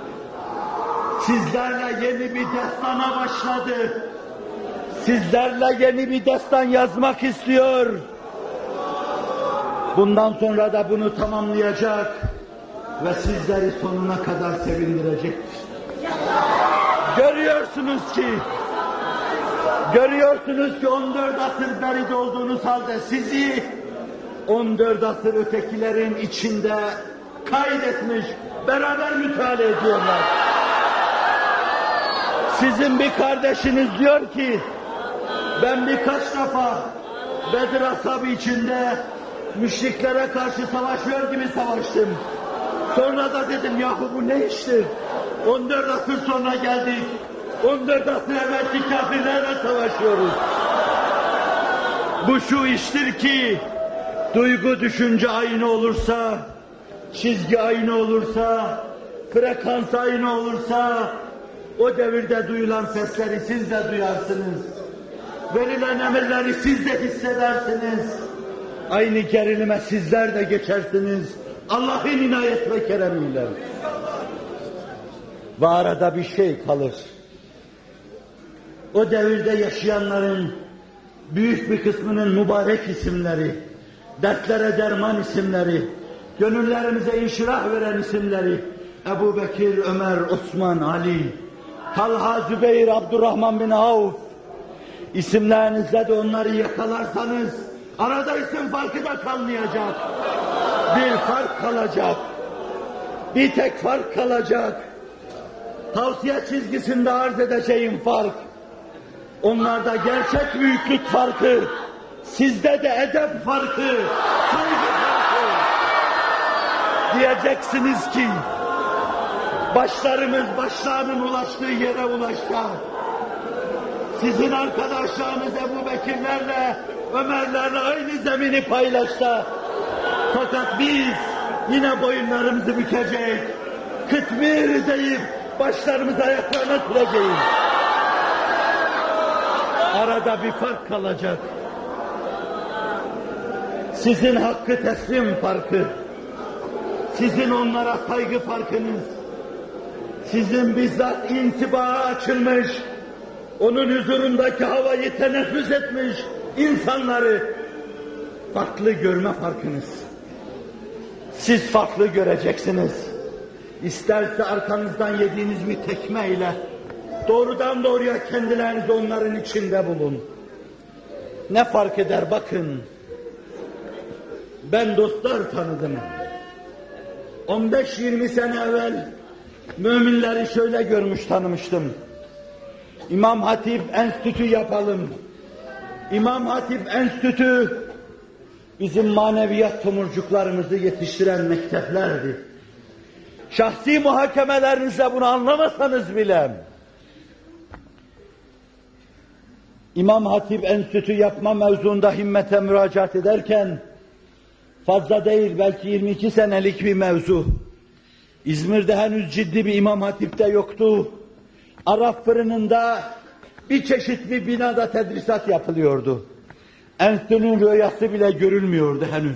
Sizlerle yeni bir destana başladı. Sizlerle yeni bir destan yazmak istiyor. Bundan sonra da bunu tamamlayacak ve sizleri sonuna kadar sevindirecektir. Görüyorsunuz ki, görüyorsunuz ki on dört asır beride olduğunuz halde sizi on dört asır ötekilerin içinde kaydetmiş, beraber müteala ediyorlar. Sizin bir kardeşiniz diyor ki, ben birkaç defa Bedir ashabı içinde müşriklere karşı savaşıyor gibi savaştım. Sonra da dedim, yahu bu ne iştir? on dört asır sonra geldik. on dört asır evvelki kafirlerle savaşıyoruz. Bu şu iştir ki, duygu düşünce aynı olursa, çizgi aynı olursa, frekans aynı olursa, o devirde duyulan sesleri siz de duyarsınız. Verilen emirleri siz de hissedersiniz. Aynı gerilime sizler de geçersiniz. Allah'ın inayet ve keremiyle. Ve arada bir şey kalır. O devirde yaşayanların büyük bir kısmının mübarek isimleri, dertlere derman isimleri, gönüllerimize inşirah veren isimleri, Ebu Bekir, Ömer, Osman, Ali, Talha, Zübeyir, Abdurrahman bin Avf, isimlerinizle de onları yakalarsanız, arada isim farkı da kalmayacak. Bir fark kalacak. Bir tek fark kalacak. Tavsiye çizgisinde arz edeceğim fark. Onlarda gerçek büyüklük farkı, sizde de edep farkı, saygı farkı. Diyeceksiniz ki, başlarımız başlarının ulaştığı yere ulaştı. Sizin arkadaşlarınız Ebu Bekirlerle, Ömerlerle aynı zemini paylaşsa, fakat biz yine boyunlarımızı bükecek, kıtmir deyip başlarımızı ayaklarına süreceğiz. Arada bir fark kalacak. Sizin hakkı teslim farkı, sizin onlara saygı farkınız, sizin bizzat intibaha açılmış, onun huzurundaki havayı teneffüs etmiş insanları farklı görme farkınız. Siz farklı göreceksiniz. İsterse arkanızdan yediğiniz bir tekmeyle doğrudan doğruya kendilerinizi onların içinde bulun. Ne fark eder bakın. Ben dostlar tanıdım. on beş yirmi sene evvel müminleri şöyle görmüş tanımıştım. İmam Hatip Enstitü yapalım. İmam Hatip Enstitü bizim maneviyat tomurcuklarımızı yetiştiren mekteplerdi. Şahsi muhakemelerinizle bunu anlamasanız bile İmam Hatip Enstitü yapma mevzuunda himmete müracaat ederken fazla değil belki yirmi iki senelik bir mevzu. İzmir'de henüz ciddi bir İmam Hatip'te yoktu. Arap fırınında bir çeşit bir binada tedrisat yapılıyordu. Enstitünün rüyası bile görülmüyordu henüz.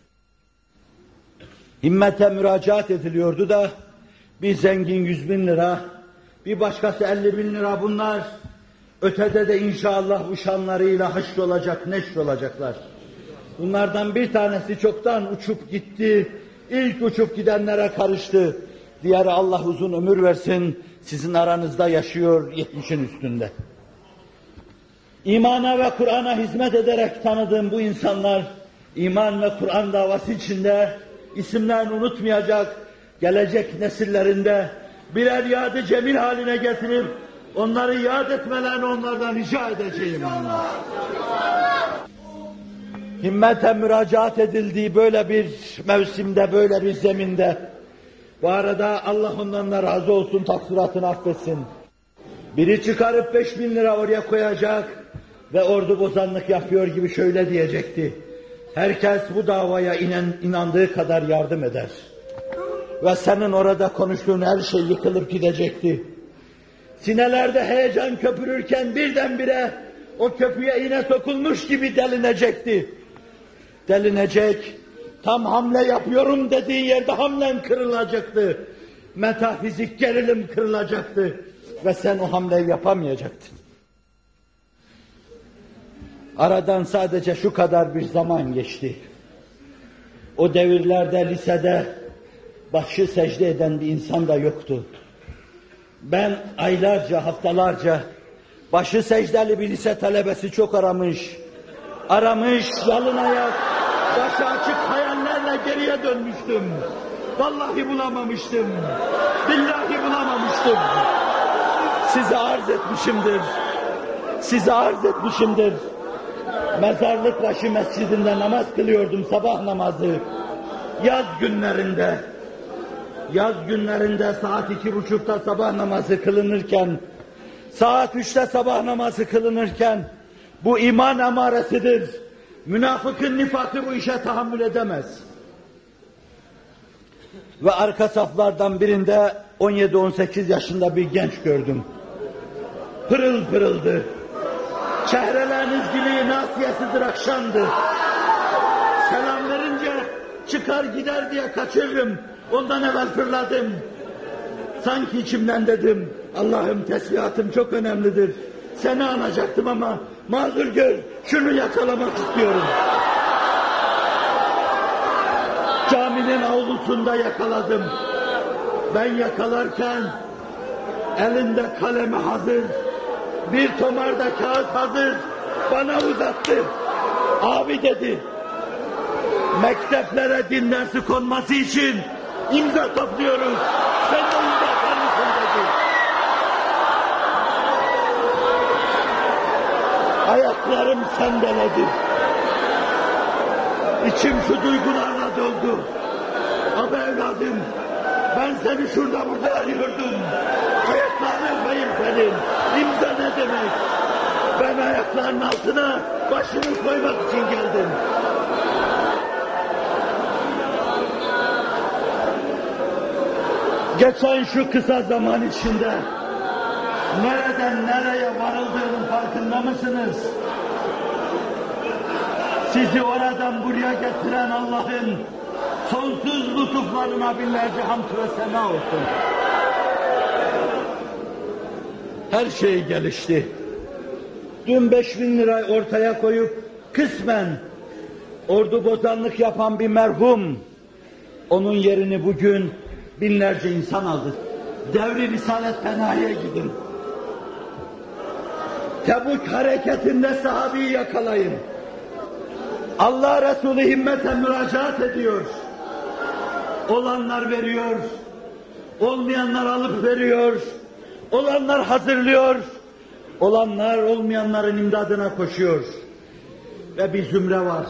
Himmete müracaat ediliyordu da bir zengin yüz bin lira, bir başkası elli bin lira bunlar. Ötede de inşallah uşanlarıyla haşrolacak, neşrolacaklar. Bunlardan bir tanesi çoktan uçup gitti. İlk uçup gidenlere karıştı. Diğeri Allah uzun ömür versin, sizin aranızda yaşıyor yetmişin üstünde. İmana ve Kur'an'a hizmet ederek tanıdığım bu insanlar, iman ve Kur'an davası içinde isimlerini unutmayacak, gelecek nesillerinde birer yad-ı cemil haline getirip onları yad etmelerini onlardan rica edeceğim. Himmete müracaat edildiği böyle bir mevsimde, böyle bir zeminde, bu arada Allah ondan da razı olsun, taksiratını affetsin. Biri çıkarıp beş bin lira oraya koyacak ve ordu bozanlık yapıyor gibi şöyle diyecekti. Herkes bu davaya inen, inandığı kadar yardım eder. Ve senin orada konuştuğun her şey yıkılıp gidecekti. Sinelerde heyecan köpürürken birdenbire o köpüğe iğne sokulmuş gibi delinecekti. Delinecek, tam hamle yapıyorum dediği yerde hamlen kırılacaktı. Metafizik gerilim kırılacaktı ve sen o hamleyi yapamayacaktın. Aradan sadece şu kadar bir zaman geçti. O devirlerde lisede başı secde eden bir insan da yoktu. Ben aylarca, haftalarca başı secdeli bir lise talebesi çok aramış. Aramış, yalın ayak, başı açık hayallerle geriye dönmüştüm. Vallahi bulamamıştım. Billahi bulamamıştım. Size arz etmişimdir. Size arz etmişimdir. Mezarlıkbaşı mescidinde namaz kılıyordum, sabah namazı. Yaz günlerinde, yaz günlerinde saat iki buçukta sabah namazı kılınırken, saat üçte sabah namazı kılınırken, bu iman emaresidir. Münafıkın nifakı bu işe tahammül edemez. Ve arka saflardan birinde on yedi on sekiz yaşında bir genç gördüm. Pırıl pırıldı. Çehreleriniz gibi nasiyesidir akşamdı. Selam verince çıkar gider diye kaçırırım. Ondan evvel fırladım. Sanki içimden dedim, Allah'ım tesbihatım çok önemlidir. Seni anacaktım ama mazur gör, şunu yakalamak istiyorum. Caminin avlusunda yakaladım. Ben yakalarken elinde kalemi hazır, bir tomar da kağıt hazır, bana uzattı. Abi dedi, mekteplere din dersi konması için imza topluyoruz. Sen de imza konuşun dedi. Ayaklarım sendeledi. İçim şu duygularla doldu. Abi evladım, ben seni şurada burada arıyordum. Ayaklarını öpeyim senin. İmza ne demek? Ben ayaklarının altına başımı koymak için geldim. Geçen şu kısa zaman içinde nereden nereye varıldığının farkında mısınız? Sizi oradan buraya getiren Allah'ın sonsuz lütuflarına binlerce hamd ve sena olsun. Her şey gelişti. Dün beş bin lirayı ortaya koyup kısmen ordu bozanlık yapan bir merhum, onun yerini bugün binlerce insan aldı. Devri Risalet Fenahi'ye gidin. Tebuk hareketinde sahabeyi yakalayın. Allah Resulü himmete müracaat ediyor. Olanlar veriyor, olmayanlar alıp veriyor, olanlar hazırlıyor, olanlar olmayanların imdadına koşuyor. Ve bir zümre var.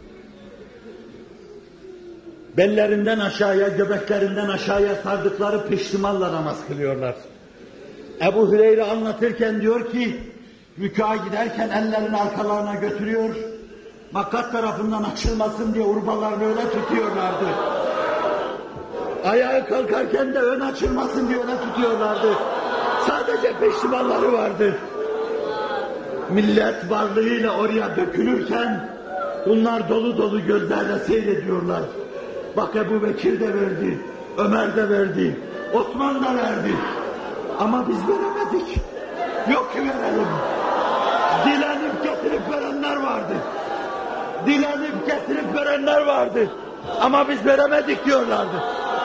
Bellerinden aşağıya, göbeklerinden aşağıya sardıkları peştimalla namaz kılıyorlar. Ebu Hüreyre anlatırken diyor ki, rükûa giderken ellerini arkalarına götürüyor, makat tarafından açılmasın diye urbalarını öyle tutuyorlardı. Ayağa kalkarken de ön açılmasın diye öyle tutuyorlardı. Sadece peştimalları vardı. Millet varlığıyla oraya dökülürken, bunlar dolu dolu gözlerle seyrediyorlar. Bak Ebu Bekir de verdi, Ömer de verdi, Osman da verdi. Ama biz veremedik. Yok ki verelim. Dilenip getirip verenler vardı. Dilenip getirip verenler vardı. Ama biz veremedik diyorlardı.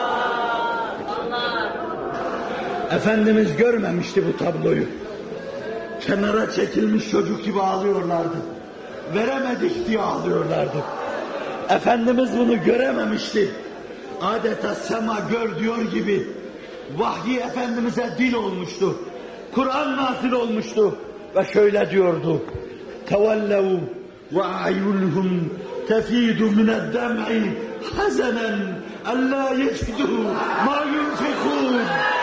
Efendimiz görmemişti bu tabloyu. Kenara çekilmiş çocuk gibi ağlıyorlardı. Veremedik diye ağlıyorlardı. Efendimiz bunu görememişti. Adeta sema gör diyor gibi vahyi Efendimiz'e dil olmuştu. Kur'an nazil olmuştu ve şöyle diyordu. Tevellev ve a'yunhum tefidu mined-dem'i hazanen alla yeşdu ma yunfikun.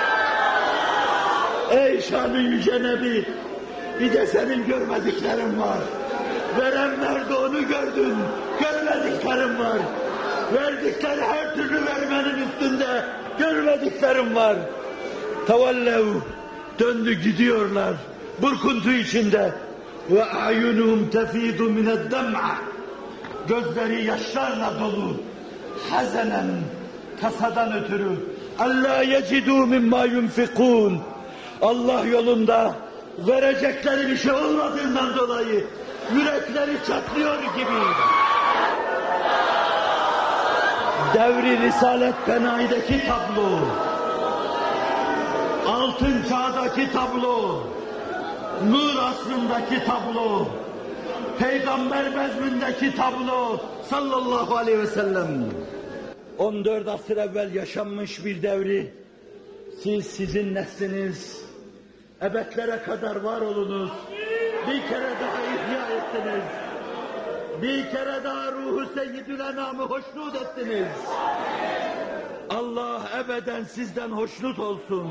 Ey şanı yüce Nebi, bir de senin görmediklerin var. Verenlerde onu gördün, görmediklerim var. Verdikleri her türlü vermenin üstünde görmediklerim var. Tevellev, döndü gidiyorlar, burkuntu içinde. Ve a'yunuhum tefidu mined-dem'a, gözleri yaşlarla dolu. Hazanen, kasadan ötürü. Alla yecidû mimma yunfikûn, Allah yolunda verecekleri bir şey olmadığından dolayı yürekleri çatlıyor gibi. Devri Risalet Penai'deki tablo, Altın Çağ'daki tablo, Nur asrındaki tablo, Peygamber mezmundaki tablo sallallahu aleyhi ve sellem. on dört asır evvel yaşanmış bir devri siz, sizin nesliniz, ebedlere kadar var olunuz, bir kere daha ihya ettiniz. Bir kere daha ruhu seyyidül enamı hoşnut ettiniz. Allah ebeden sizden hoşnut olsun.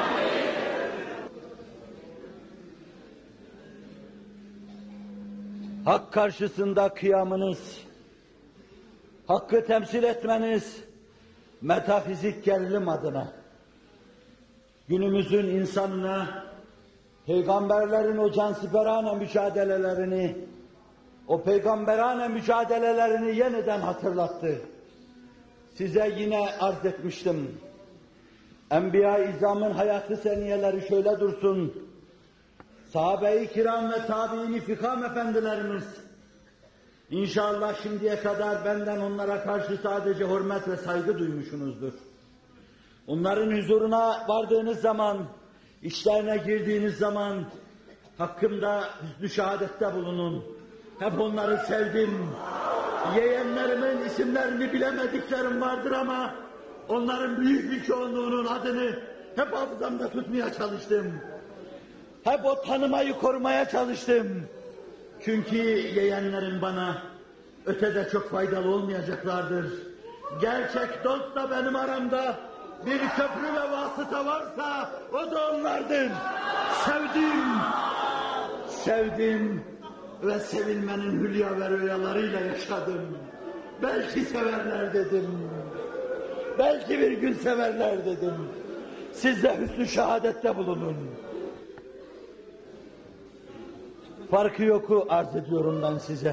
Hak karşısında kıyamınız, hakkı temsil etmeniz, metafizik gerilim adına, günümüzün insanına, peygamberlerin o cansiperane mücadelelerini, o peygamberane mücadelelerini yeniden hatırlattı. Size yine arz etmiştim. Enbiya-i İzam'ın hayatı seniyeleri şöyle dursun. Sahabe-i kiram ve tabiini fikam efendilerimiz, İnşallah şimdiye kadar benden onlara karşı sadece hürmet ve saygı duymuşsunuzdur. Onların huzuruna vardığınız zaman, işlerine girdiğiniz zaman hakkımda hüsnü şehadette bulunun. Hep onları sevdim. Yeğenlerimin isimlerini bilemediklerim vardır ama onların büyük bir çoğunluğunun adını hep hafızamda tutmaya çalıştım. Hep o tanımayı korumaya çalıştım. Çünkü yeğenlerim bana ötede çok faydalı olmayacaklardır. Gerçek dost da benim aramda bir köprü ve vasıta varsa o da onlardır. Sevdim, sevdim ve sevilmenin hülya ve rüyalarıyla yaşadım. Belki severler dedim. Belki bir gün severler dedim. Siz de hüsnü şehadette bulunun. Farkı yoku arz ediyorum ben size.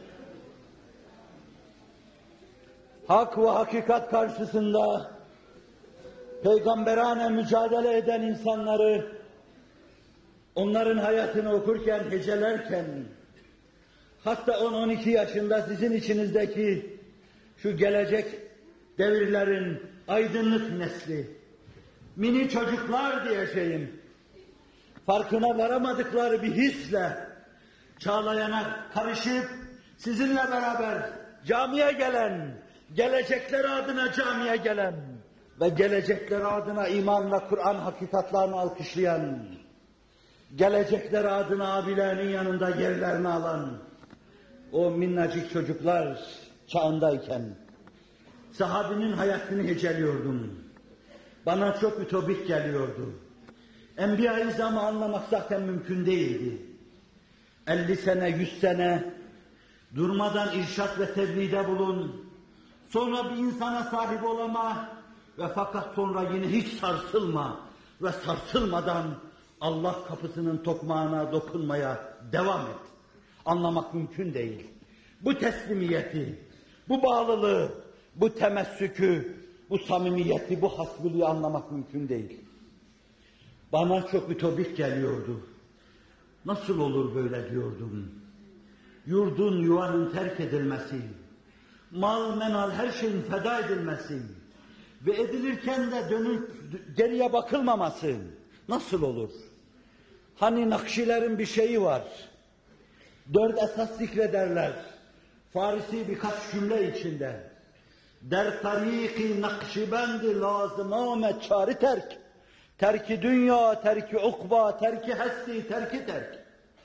Hak ve hakikat karşısında peygamberane mücadele eden insanları, onların hayatını okurken, hecelerken, hatta on on iki yaşında sizin içinizdeki şu gelecek devirlerin aydınlık nesli, mini çocuklar diyeceğim, farkına varamadıkları bir hisle çağlayana karışıp sizinle beraber camiye gelen, gelecekleri adına camiye gelen ve gelecekleri adına iman ve Kur'an hakikatlarını alkışlayan, gelecekleri adına abilerinin yanında yerlerini alan o minnacık çocuklar çağındayken sahabinin hayatını heceliyordum. Bana çok ütopik geliyordu. Enbiya-i İzam'ı anlamak zaten mümkün değildi. elli sene, yüz sene durmadan irşat ve tebliğde bulun. Sonra bir insana sahip olama ve fakat sonra yine hiç sarsılma ve sarsılmadan Allah kapısının tokmağına dokunmaya devam et. Anlamak mümkün değil. Bu teslimiyeti, bu bağlılığı, bu temessükü, bu samimiyeti, bu hasbiliği anlamak mümkün değil. Bana çok ütopik geliyordu. Nasıl olur böyle diyordum. Yurdun, yuvanın terk edilmesi, mal, menal, her şeyin feda edilmesi ve edilirken de dönüp geriye bakılmaması nasıl olur? Hani Nakşilerin bir şeyi var. Dört esas zikrederler. Farisi birkaç cümle içinde. Der tariki Nakşibendi lazım Ahmet çari terk. Terki dünya, terki ukba, terki hesti, terki terk.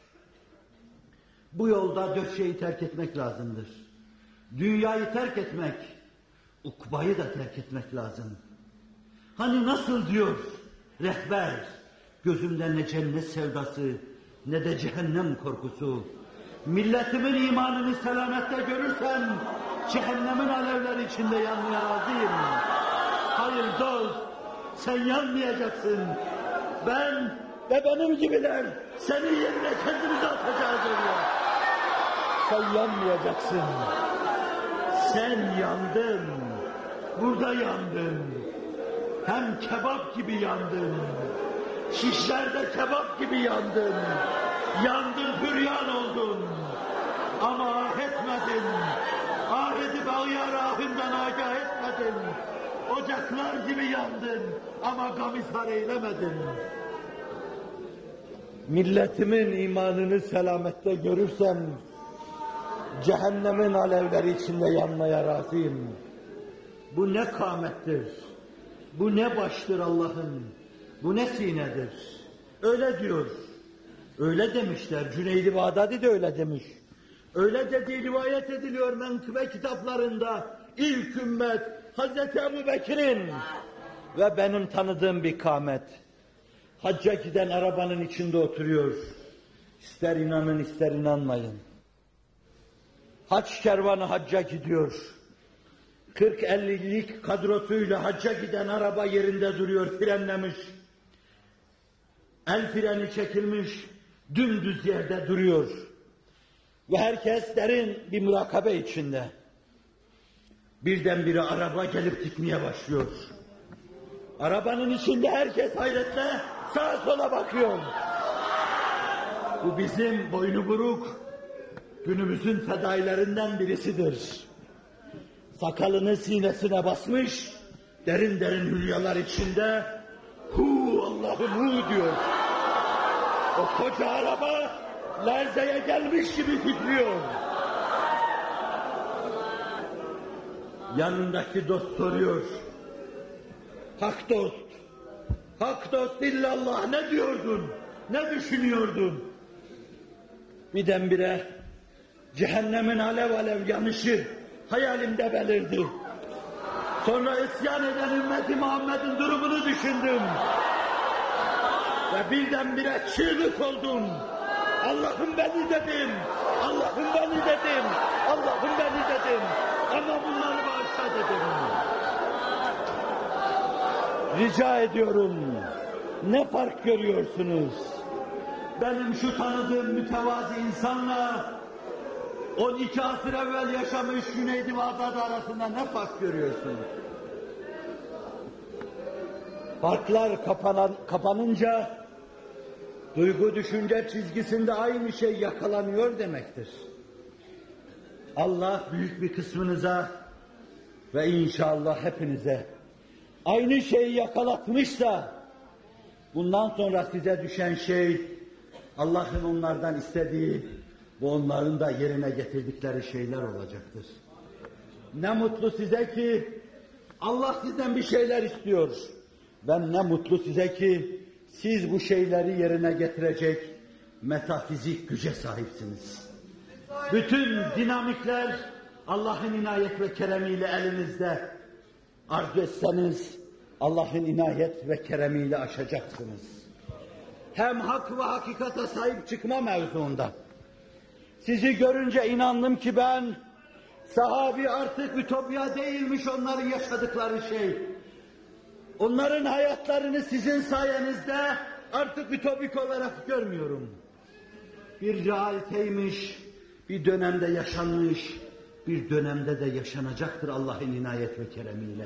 Bu yolda dört şeyi terk etmek lazımdır. Dünyayı terk etmek, ukbayı da terk etmek lazım. Hani nasıl diyor rehber, gözümde ne cennet sevdası, ne de cehennem korkusu. Milletimin imanını selamette görürsem, cehennemin alevleri içinde yanmaya razıyım. Hayır dost, sen yanmayacaksın. Ben ve benim gibiler senin yerine kendimizi atacağız oraya. Sen yanmayacaksın. Sen yandın. Burada yandın. Hem kebap gibi yandın. Şişlerde kebap gibi yandın. Yandın, hüryan oldun. Ama ah etmedin. Ahedi bağyar ahından agah etmedin. Ocaklar gibi yandın ama gamizhar eylemedin. Milletimin imanını selamette görürsem cehennemin alevleri içinde yanmaya razıyım. Bu ne kâmettir, bu ne baştır Allah'ın, bu ne sinedir. Öyle diyor, öyle demişler. Cüneyd-i Bağdadi de öyle demiş. Öyle dediği rivayet ediliyor menkıbe kitaplarında. İlk ümmet Hazreti Ebu Bekir'in ve benim tanıdığım bir kâmet. Hacca giden arabanın içinde oturuyor. İster inanın ister inanmayın. Hac kervanı hacca gidiyor. kırk ellilik kadrosuyla hacca giden araba yerinde duruyor, frenlemiş. El freni çekilmiş, dümdüz yerde duruyor. Ve herkes derin bir mürakabe içinde. Birdenbire araba gelip gitmeye başlıyor. Arabanın içinde herkes hayretle sağa sola bakıyor. Bu bizim boynu buruk, günümüzün fedailerinden birisidir. Sakalını sinesine basmış, derin derin hülyalar içinde hu Allah'ım hu diyor. O koca araba lerzeye gelmiş gibi titriyor. Yanındaki dost soruyor. Hak dost, hak dost illallah ne diyordun, ne düşünüyordun? Birdenbire cehennemin alev alev yanışı hayalimde belirdi. Sonra isyan eden ümmeti Muhammed'in durumunu düşündüm. Ve birdenbire çığlık oldum. Allah'ım beni dedim, Allah'ım beni dedim, Allah'ım beni dedim. Ama bunları bağışla dedim. Rica ediyorum, ne fark görüyorsunuz? Benim şu tanıdığım mütevazi insanla on iki asır evvel yaşamış Cüneyd-i Bağdadi arasında ne fark görüyorsunuz? Farklar kapanan, kapanınca duygu düşünce çizgisinde aynı şey yakalanıyor demektir. Allah büyük bir kısmınıza ve inşallah hepinize aynı şeyi yakalatmışsa Bundan sonra size düşen şey, Allah'ın onlardan istediği ve onların da yerine getirdikleri şeyler olacaktır. Ne mutlu size ki Allah sizden bir şeyler istiyor. Ben ne mutlu size ki siz bu şeyleri yerine getirecek metafizik güce sahipsiniz. Bütün dinamikler Allah'ın inayet ve keremiyle elinizde. Arzu etseniz Allah'ın inayet ve keremiyle aşacaksınız. Hem hak ve hakikate sahip çıkma mevzuunda. Sizi görünce inandım ki ben, sahabi artık ütopya değilmiş onların yaşadıkları şey. Onların hayatlarını sizin sayenizde artık ütopik olarak görmüyorum. Bir realiteymiş, bir dönemde yaşanmış, bir dönemde de yaşanacaktır Allah'ın inayet ve keremiyle.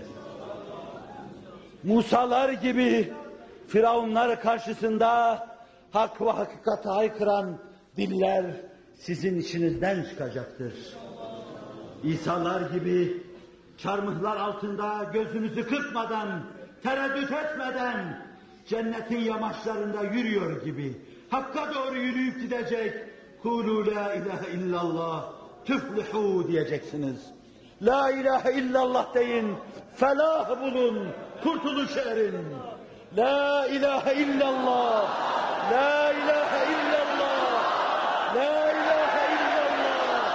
Musalar gibi Firavunlar karşısında hak ve hakikate haykıran diller sizin içinizden çıkacaktır. İsa'lar gibi çarmıhlar altında gözünüzü kırpmadan, tereddüt etmeden cennetin yamaçlarında yürüyor gibi Hakka doğru yürüyüp gidecek. Kulu la ilahe illallah tüflihu diyeceksiniz. La ilahe illallah deyin, felah bulun, kurtuluş erin. La ilahe illallah, la ilahe illallah, la ilahe illallah.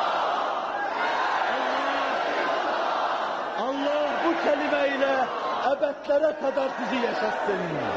Allah, Allah bu kelimeyle ebedlere kadar sizi yaşatsın.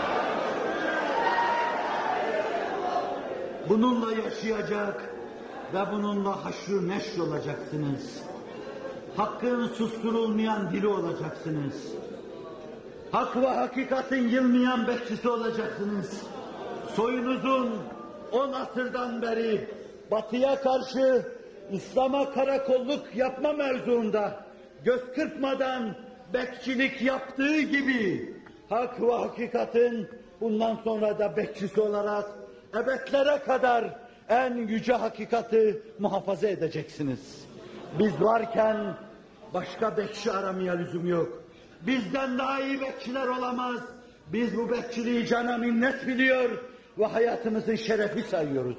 Bununla yaşayacak ve bununla haşr-ı neşr olacaksınız. Hakkın susturulmayan dili olacaksınız. Hak ve hakikatin yılmayan bekçisi olacaksınız. Soyunuzun on asırdan beri batıya karşı İslam'a karakolluk yapma mevzuunda göz kırpmadan bekçilik yaptığı gibi hak ve hakikatin bundan sonra da bekçisi olarak ebedlere kadar en yüce hakikati muhafaza edeceksiniz. Biz varken başka bekçi aramaya lüzum yok. Bizden daha iyi bekçiler olamaz. Biz bu bekçiliği cana minnet biliyor ve hayatımızın şerefi sayıyoruz.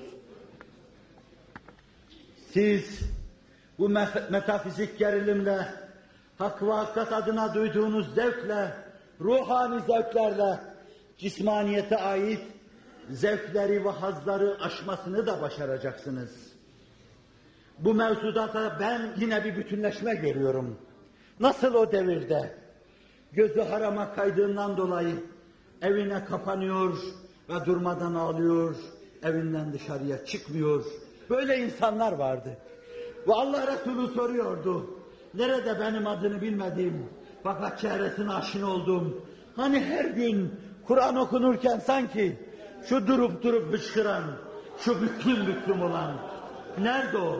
Siz bu metafizik gerilimle, hak ve hakikat adına duyduğunuz zevkle, ruhani zevklerle, cismaniyete ait zevkleri ve hazları aşmasını da başaracaksınız. Bu mevzuda da ben yine bir bütünleşme görüyorum. Nasıl o devirde gözü harama kaydığından dolayı evine kapanıyor ve durmadan ağlıyor, evinden dışarıya çıkmıyor. Böyle insanlar vardı. Ve Allah Resulü soruyordu, nerede benim adını bilmediğim fakat çehresine aşina olduğum, hani her gün Kur'an okunurken sanki şu durup durup hıçkıran, şu büklüm büklüm olan, nerede o?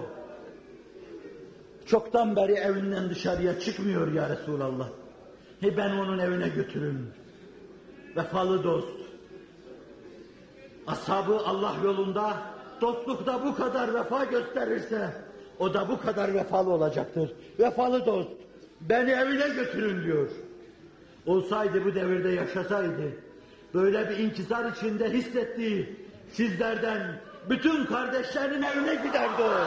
Çoktan beri evinden dışarıya çıkmıyor ya Resulallah. He ben onun evine götürün. Vefalı dost. Ashabı Allah yolunda dostlukta bu kadar vefa gösterirse o da bu kadar vefalı olacaktır. Vefalı dost. Beni evine götürün diyor. Olsaydı bu devirde yaşasaydı böyle bir inkisar içinde hissettiği sizlerden bütün kardeşlerinin evine giderdi o.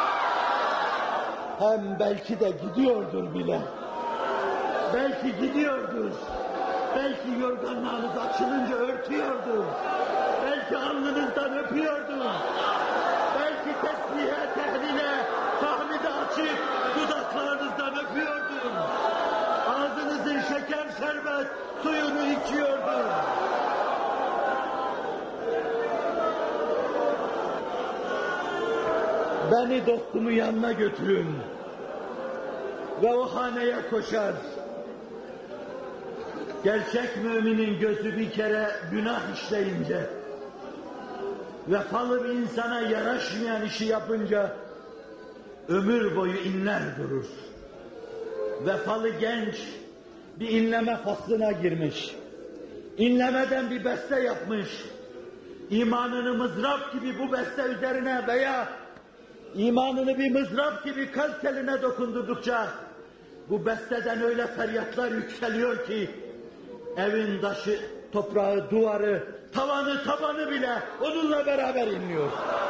Hem belki de gidiyordur bile. Belki gidiyordur. Belki yorganlarınız açılınca örtüyordur. Belki alnınızdan öpüyordur. Belki tesbihe, tehlile, tahmide açıp dudaklarınızdan öpüyordur. Ağzınızın şeker şerbet suyunu içiyordur. Beni dostumun yanına götürün ve o haneye koşar. Gerçek müminin gözü bir kere günah işleyince, vefalı bir insana yaraşmayan işi yapınca ömür boyu inler durur. Vefalı genç bir inleme faslına girmiş. İnlemeden bir beste yapmış. İmanını mızrap gibi bu beste üzerine veya imanını bir mızrap gibi kalp teline dokundurdukça bu besteden öyle feryatlar yükseliyor ki evin taşı toprağı, duvarı, tavanı, tabanı bile onunla beraber inliyor.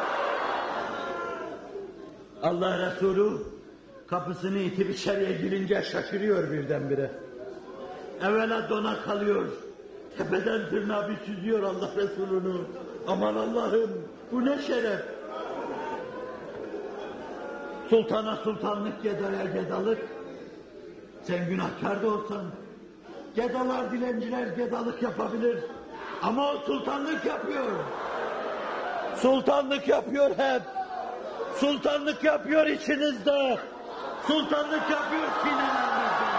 Allah Resulü kapısını itip içeriye girince şaşırıyor birdenbire. Evvela dona kalıyor. Tepeden tırnağa bir süzüyor Allah Resulü'nü. Aman Allah'ım, bu ne şeref. Sultana sultanlık, gedaya gedalık. Sen günahkar da olsan, gedalar, dilenciler gedalık yapabilir. Ama o sultanlık yapıyor. Sultanlık yapıyor hep. Sultanlık yapıyor içinizde. Sultanlık yapıyor sinelerinizde.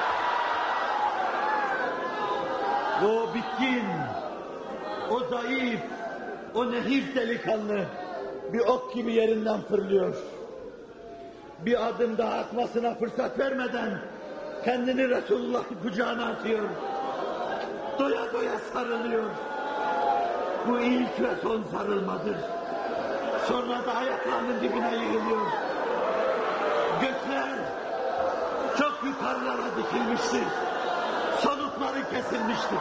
O bitkin, o zayıf, o nehir delikanlı bir ok gibi yerinden fırlıyor. Bir adım daha atmasına fırsat vermeden kendini Resulullah'ın kucağına atıyor. Doya doya sarılıyor. Bu ilk ve son sarılmadır. Sonra da ayaklarının dibine yığılıyor. Gökler çok yukarılara dikilmiştir. Solukları kesilmiştir.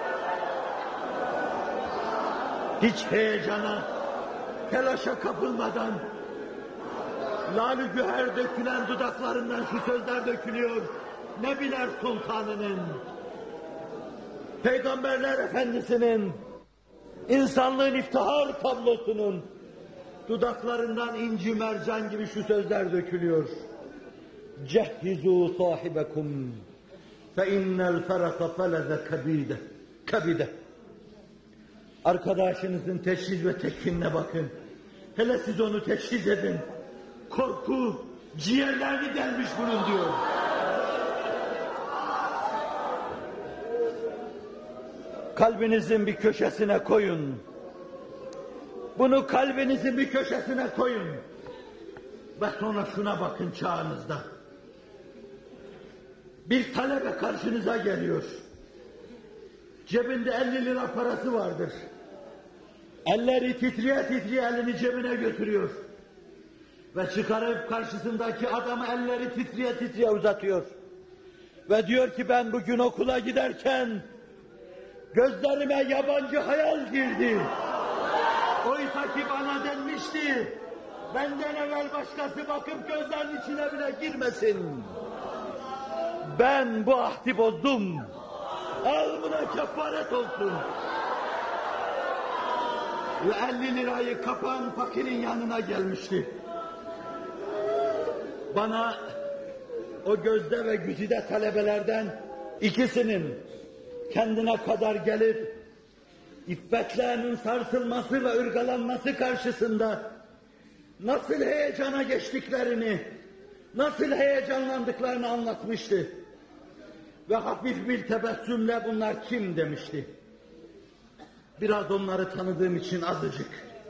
Hiç heyecana, telaşa kapılmadan lal-i güher dökülen dudaklarından şu sözler dökülüyor. Nebiler Sultanı'nın, Peygamberler Efendisi'nin, insanlığın iftihar tablosunun dudaklarından inci mercan gibi şu sözler dökülüyor. Cehhizu sahibekum fe innel feraka feleze kabide. Kabide. Arkadaşınızın teşhis ve tekkinine bakın. Hele siz onu teşhis edin. Korku ciğerlerini delmiş bunun diyor. Kalbinizin bir köşesine koyun. Bunu kalbinizin bir köşesine koyun. Ve sonra şuna bakın çağınızda. Bir talebe karşınıza geliyor. Cebinde elli lira parası vardır. Elleri titriye titriye elini cebine götürüyor. Ve çıkarıp karşısındaki adamı elleri titriye titriye uzatıyor. Ve diyor ki ben bugün okula giderken gözlerime yabancı hayal girdi. Oysa ki bana denmişti, benden evvel başkası bakıp gözlerinin içine bile girmesin. Ben bu ahdi bozdum. Al buna kefaret olsun. Ve elli lirayı kapan fakirin yanına gelmişti. Bana o gözde ve güzide talebelerden ikisinin kendine kadar gelip iffetlerinin sarsılması ve ırgalanması karşısında nasıl heyecana geçtiklerini, nasıl heyecanlandıklarını anlatmıştı. Ve hafif bir tebessümle bunlar kim demişti. Biraz onları tanıdığım için azıcık.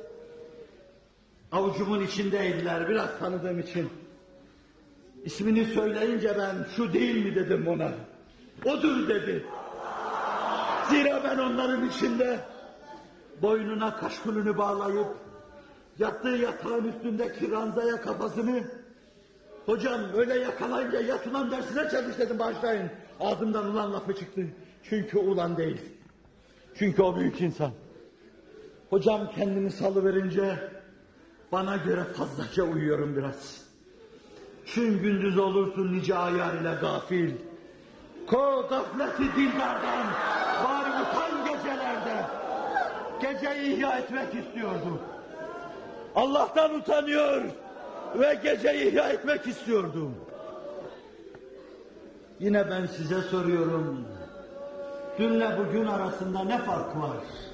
Avucumun içindeydiler biraz tanıdığım için. İsmini söyleyince ben şu değil mi dedim ona. Odur dedi. Zira ben onların içinde boynuna kaşkulünü bağlayıp yattığı yatağın üstündeki ranzaya kafasını hocam öyle yakalayınca yat ulan dersine çalış dedim başlayın. Ağzımdan ulan lafı çıktı. Çünkü ulan değil. Çünkü o büyük insan. Hocam kendini salıverince bana göre fazlaca uyuyorum biraz. Çün gündüz olursun nice ayar ile gafil. Ko gafleti dildardan bari utan gecelerde. Geceyi ihya etmek istiyordu. Allah'tan utanıyor ve geceyi ihya etmek istiyordu. Yine ben size soruyorum. Dünle bugün arasında ne fark var?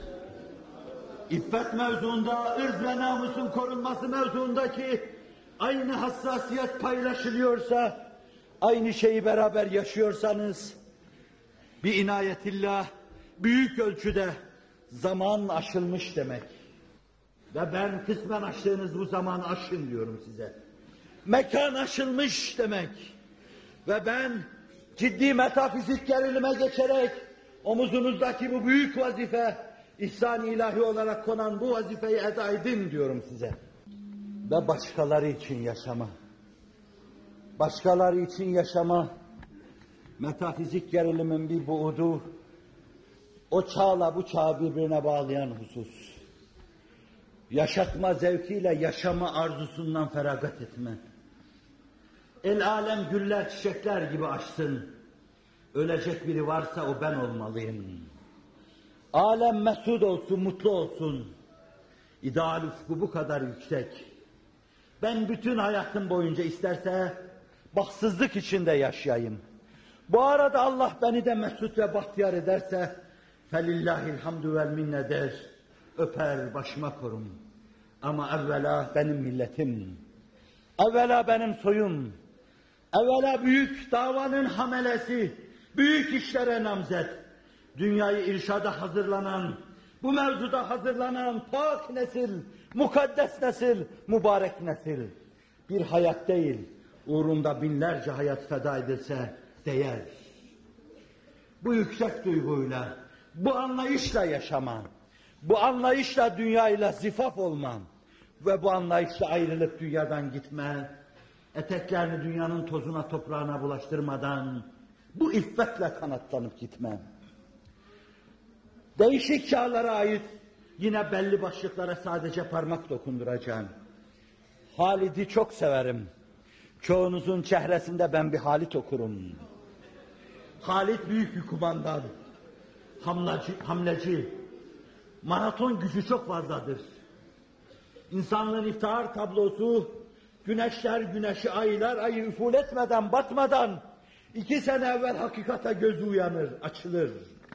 İffet mevzuunda, ırz ve namusun korunması mevzuundaki aynı hassasiyet paylaşılıyorsa, aynı şeyi beraber yaşıyorsanız, bir inayetillah büyük ölçüde zaman aşılmış demek. Ve ben kısmen aştığınız bu zamanı aşın diyorum size. Mekan aşılmış demek. Ve ben ciddi metafizik gerilime geçerek omuzunuzdaki bu büyük vazife, ihsan-ı ilahi olarak konan bu vazifeyi eda edin diyorum size. Ve başkaları için yaşama. Başkaları için yaşama, metafizik gerilimin bir buğdu, o çağla bu çağı birbirine bağlayan husus. Yaşatma zevkiyle yaşama arzusundan feragat etme. El alem güller çiçekler gibi açsın. Ölecek biri varsa o ben olmalıyım. Alem mesut olsun, mutlu olsun. İdeal ufku bu kadar yüksek. Ben bütün hayatım boyunca isterse bahtsızlık içinde yaşayayım. Bu arada Allah beni de mesut ve bahtiyar ederse felillahil hamdü vel minne der. Öper başıma korum. Ama evvela benim milletim. Evvela benim soyum. Evvela büyük davanın hamelesi. Büyük işlere namzet. Dünyayı irşada hazırlanan, bu mevzuda hazırlanan pak nesil, mukaddes nesil, mübarek nesil. Bir hayat değil, uğrunda binlerce hayat feda edilse değer. Bu yüksek duyguyla, bu anlayışla yaşama, bu anlayışla dünyayla zifaf olma ve bu anlayışla ayrılıp dünyadan gitme, eteklerini dünyanın tozuna toprağına bulaştırmadan bu iffetle kanatlanıp gitme. Değişik çağlara ait yine belli başlıklara sadece parmak dokunduracağım. Halid'i çok severim. Çoğunuzun çehresinde ben bir Halit okurum. Halid büyük bir kumandan, hamlacı, hamleci, maraton gücü çok fazladır. İnsanlığın iftihar tablosu, güneşler güneşi, aylar ayı üful etmeden, batmadan, iki sene evvel hakikate gözü uyanır, açılır.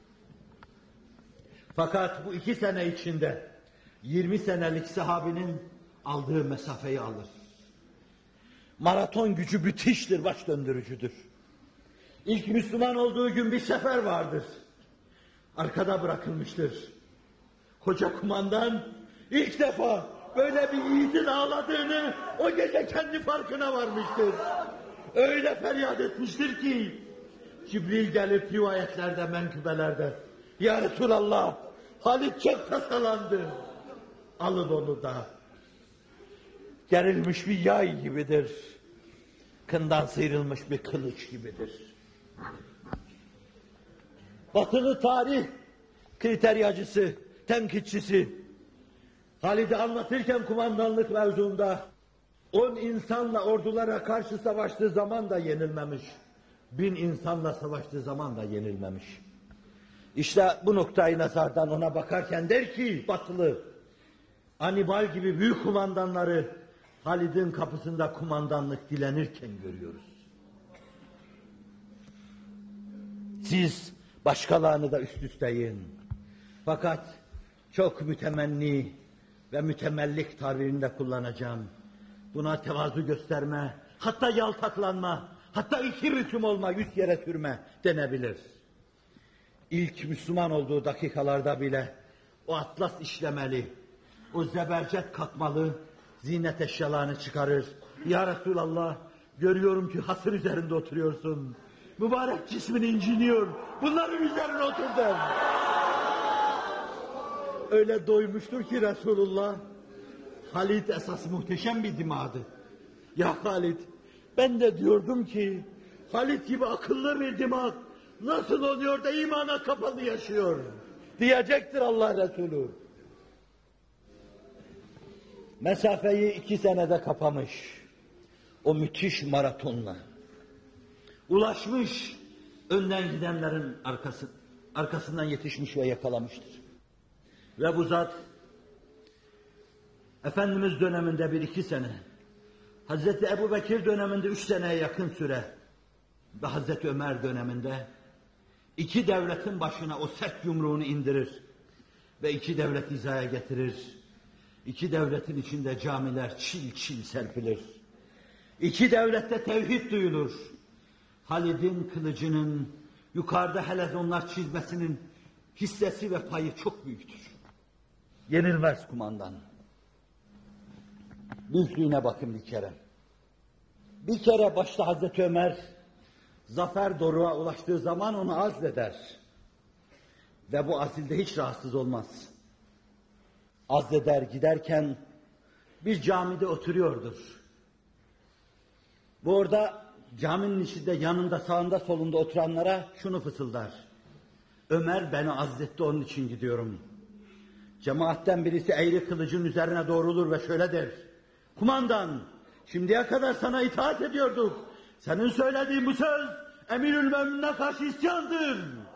Fakat bu iki sene içinde yirmi senelik sahabinin aldığı mesafeyi alır. Maraton gücü müthiştir, baş döndürücüdür. İlk Müslüman olduğu gün bir sefer vardır. Arkada bırakılmıştır. Koca kumandan ilk defa böyle bir yiğidin ağladığını o gece kendi farkına varmıştır. Öyle feryat etmiştir ki Cibril gelip rivayetlerde, menkıbelerde ya Resulallah, Halid çok tasalandı. Alın onu da. Gerilmiş bir yay gibidir. Kından sıyrılmış bir kılıç gibidir. Batılı tarih kriteryacısı, tenkitçisi Halid'i anlatırken kumandanlık mevzuunda on insanla ordulara karşı savaştığı zaman da yenilmemiş. Bin insanla savaştığı zaman da yenilmemiş. İşte bu noktayı nazardan ona bakarken der ki Batılı, Hannibal gibi büyük kumandanları Halid'in kapısında kumandanlık dilenirken görüyoruz. Siz başkalarını da üst üste yiyin. Fakat çok mütemenni ve mütemellik tabirini de kullanacağım. Buna tevazu gösterme, hatta yaltaklanma, hatta iki hüküm olma, yüz yere sürme denebilir. İlk Müslüman olduğu dakikalarda bile o atlas işlemeli, o zebercet katmalı, ziynet eşyalarını çıkarır. Ya Resulallah, görüyorum ki hasır üzerinde oturuyorsun. Mübarek cismin inciniyor. Bunların üzerine otur der. Öyle doymuştur ki Resulullah, Halid esas muhteşem bir dimadı. Ya Halid, ben de diyordum ki Halid gibi akıllı bir dimag nasıl oluyor da imana kapalı yaşıyor diyecektir Allah Resulü. Mesafeyi iki senede kapamış o müthiş maratonla. Ulaşmış, önden gidenlerin arkası, arkasından yetişmiş ve yakalamıştır. Ve bu zat Efendimiz döneminde bir iki sene, Hazreti Ebu Bekir döneminde üç seneye yakın süre ve Hazreti Ömer döneminde iki devletin başına o sert yumruğunu indirir ve iki devlet hizaya getirir. İki devletin içinde camiler çil çil serpilir. İki devlette tevhid duyulur. Halid'in kılıcının yukarıda helezonlar çizmesinin hissesi ve payı çok büyüktür. Yenilmez kumandan. Büyüklüğüne bakın bir kere. Bir kere başta Hazreti Ömer zafer doruğa ulaştığı zaman onu azleder. Ve bu azilde hiç rahatsız olmaz. Azleder giderken bir camide oturuyordur. Bu orada caminin içinde yanında sağında solunda oturanlara şunu fısıldar. Ömer beni azletti, onun için gidiyorum. Cemaatten birisi eğri kılıcın üzerine doğrulur ve şöyle der: kumandan, şimdiye kadar sana itaat ediyorduk. Senin söylediğin bu söz Emirül Mümin'e karşı isyandır.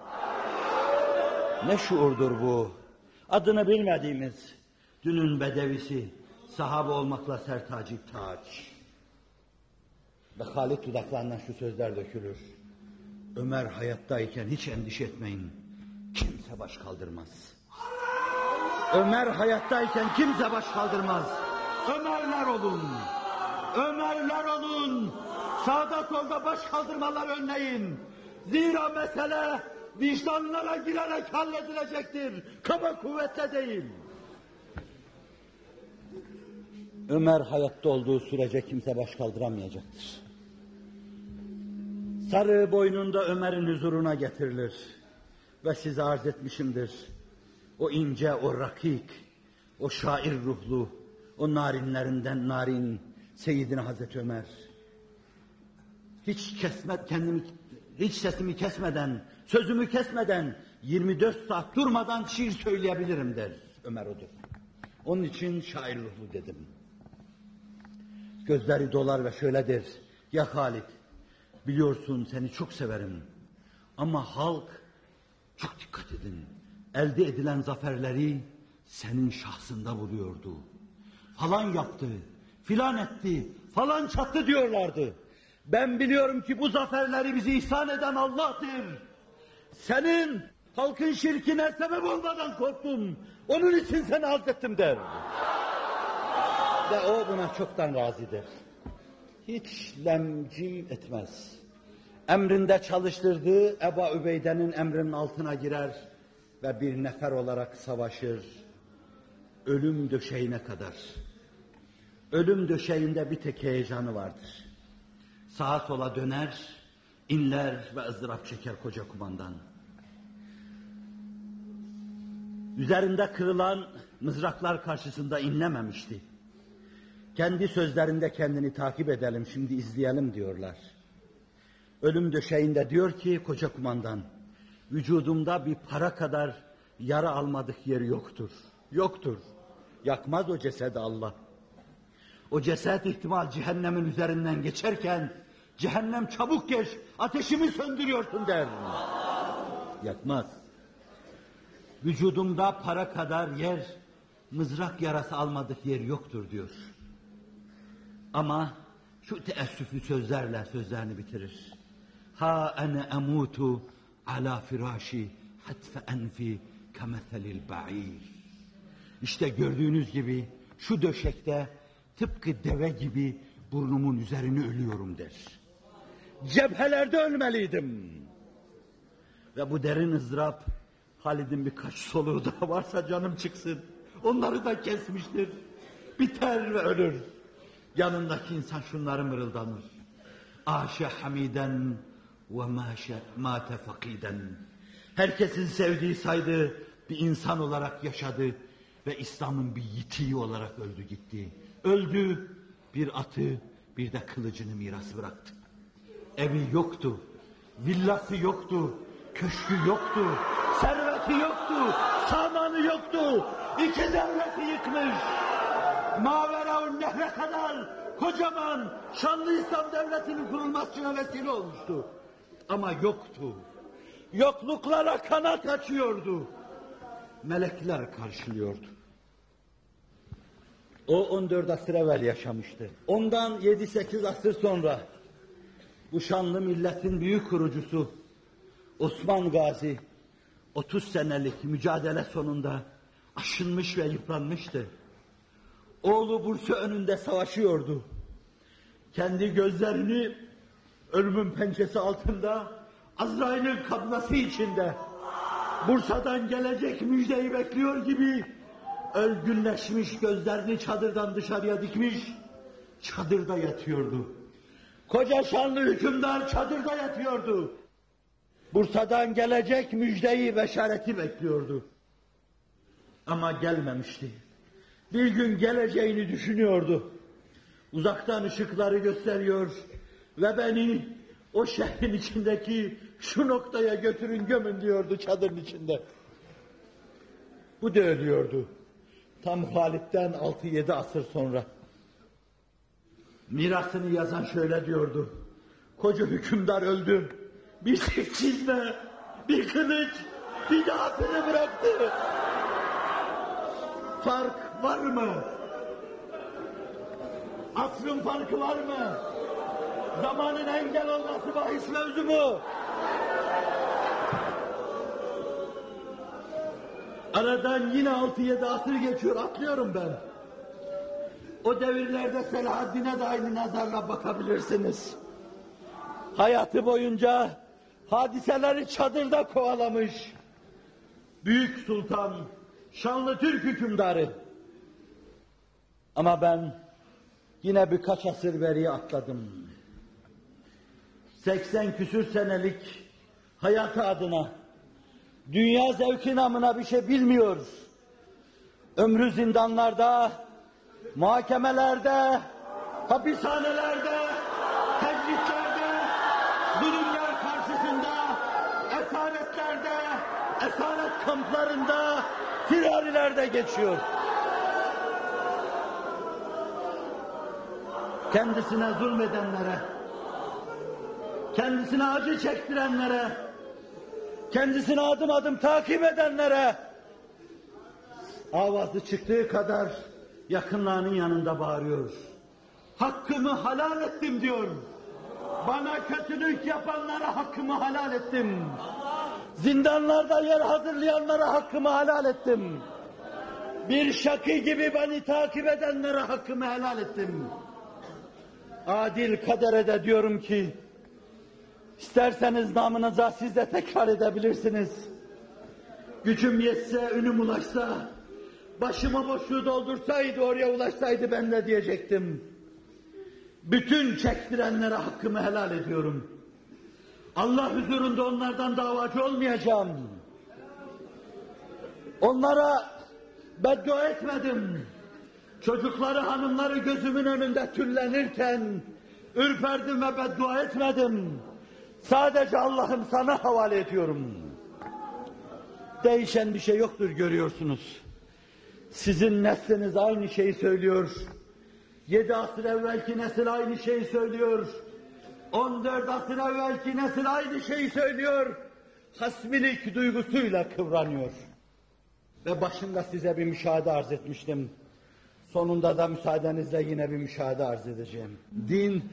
Ne şuurdur bu? Adını bilmediğimiz dünün bedevisi, sahabe olmakla sertacı taç. Ve Halit dudaklarından şu sözler dökülür: Ömer hayattayken hiç endişe etmeyin, kimse baş kaldırmaz. Ömer hayattayken kimse baş kaldırmaz. Ömerler olun, Ömerler olun, sağda solda baş kaldırmalar önleyin. Zira mesele vicdanlara girerek halledilecektir, kaba kuvvetle değil. Ömer hayatta olduğu sürece kimse baş kaldıramayacaktır. Sarığı boynunda Ömer'in huzuruna getirilir ve size arz etmişimdir. O ince, o rakik, o şair ruhlu, o narinlerinden narin Seyyidina Hazreti Ömer. Hiç kesme, kendimi, hiç sesimi kesmeden, sözümü kesmeden, yirmi dört saat durmadan şiir söyleyebilirim der Ömer odur. Onun için şair ruhlu dedim. Gözleri dolar ve şöyle der: ya Halit, biliyorsun seni çok severim. Ama halk, çok dikkat edin, elde edilen zaferleri senin şahsında buluyordu. Falan yaptı, filan etti, falan çattı diyorlardı. Ben biliyorum ki bu zaferleri bize ihsan eden Allah'tır. Senin halkın şirkine sebep olmadan korktum. Onun için seni azlettim der. Ve o buna çoktan razıdır. Hiç lemci etmez. Emrinde çalıştırdığı Ebu Übeyde'nin emrinin altına girer ve bir nefer olarak savaşır. Ölüm döşeğine kadar. Ölüm döşeğinde bir tek heyecanı vardır. Sağa sola döner, inler ve ızdırap çeker koca kumandan. Üzerinde kırılan mızraklar karşısında inlememişti. Kendi sözlerinde kendini takip edelim, şimdi izleyelim diyorlar. Ölüm döşeğinde diyor ki koca kumandan, vücudumda bir para kadar yara almadık yeri yoktur. Yoktur. Yakmaz o cesedi Allah. O ceset ihtimal cehennemin üzerinden geçerken, cehennem çabuk geç, ateşimi söndürüyorsun der. Yakmaz. Vücudumda para kadar yer, mızrak yarası almadık yer yoktur diyor. Ama şu teessüflü sözlerle sözlerini bitirir. Ha ene emutu ala firashi hatfe enfi kemethelil ba'ir. İşte gördüğünüz gibi şu döşekte tıpkı deve gibi burnumun üzerine ölüyorum der. Cephelerde ölmeliydim. Ve bu derin ızdırap, Halid'in birkaç soluğu daha varsa canım çıksın, onları da kesmiştir. Biter ve ölür. Yanındaki insan şunları mırıldanır: Aşe hamiden ve maşe mate fakiden. Herkesin sevdiği saydığı bir insan olarak yaşadı ve İslam'ın bir yitiği olarak öldü gitti. Öldü, bir atı, bir de kılıcını miras bıraktı. Evi yoktu, villası yoktu, köşkü yoktu, serveti yoktu, samanı yoktu. İki devleti yıkmış. Maveraun nehre kadar kocaman şanlı İslam devletinin kurulmasına vesile olmuştu. Ama yoktu. Yokluklara kanat açıyordu. Melekler karşılıyordu. O on dört asır evvel yaşamıştı. Ondan yedi sekiz asır sonra bu şanlı milletin büyük kurucusu Osman Gazi otuz senelik mücadele sonunda aşınmış ve yıpranmıştı. Oğlu Bursa önünde savaşıyordu. Kendi gözlerini ölümün pençesi altında, Azrail'in kabzası içinde Bursa'dan gelecek müjdeyi bekliyor gibi ölgünleşmiş, gözlerini çadırdan dışarıya dikmiş, çadırda yatıyordu. Koca şanlı hükümdar çadırda yatıyordu. Bursa'dan gelecek müjdeyi, beşareti bekliyordu. Ama gelmemişti. Bir gün geleceğini düşünüyordu. Uzaktan ışıkları gösteriyor ve beni o şehrin içindeki şu noktaya götürün gömün diyordu çadırın içinde. Bu da ölüyordu. Tam Halid'den altı yedi asır sonra. Mirasını yazan şöyle diyordu. Koca hükümdar öldü. Bir tek çizme, bir kılıç, bir de hatırı bıraktı. Fark var mı? Asrın farkı var mı? Zamanın engel olması bahis mevzu mu? Aradan yine altı yedi asır geçiyor, atlıyorum ben. O devirlerde Selahaddin'e de aynı nazarla bakabilirsiniz. Hayatı boyunca hadiseleri çadırda kovalamış. Büyük Sultan, şanlı Türk hükümdarı. Ama ben yine birkaç asır beriye atladım. seksen küsür senelik hayatı adına, dünya zevki namına bir şey bilmiyor. Ömrü zindanlarda, muhakemelerde, hapishanelerde, tecritlerde, zulümler karşısında, esaretlerde, esaret kamplarında, firarilerde geçiyor. Kendisine zulmedenlere, kendisine acı çektirenlere, kendisini adım adım takip edenlere, avazı çıktığı kadar yakınlarının yanında bağırıyor. Hakkımı halal ettim diyor. Bana kötülük yapanlara hakkımı halal ettim. Zindanlarda yer hazırlayanlara hakkımı helal ettim. Bir şakı gibi beni takip edenlere hakkımı helal ettim. Adil kadere de diyorum ki, isterseniz namınıza siz de tekrar edebilirsiniz. Gücüm yetse, ünüm ulaşsa, başıma boşluğu doldursaydı, oraya ulaşsaydı ben de diyecektim. Bütün çektirenlere hakkımı helal ediyorum. Allah huzurunda onlardan davacı olmayacağım. Onlara beddua etmedim. Çocukları, hanımları gözümün önünde tüllenirken ürperdim ve beddua etmedim. Sadece Allah'ım sana havale ediyorum. Değişen bir şey yoktur, görüyorsunuz. Sizin nesliniz aynı şeyi söylüyor. Yedi asır evvelki nesil aynı şeyi söylüyor. On dört asır evvelki nesil aynı şeyi söylüyor. Hasmilik duygusuyla kıvranıyor. Ve başında size bir müşahede arz etmiştim. Sonunda da müsaadenizle yine bir müşahede arz edeceğim. Din,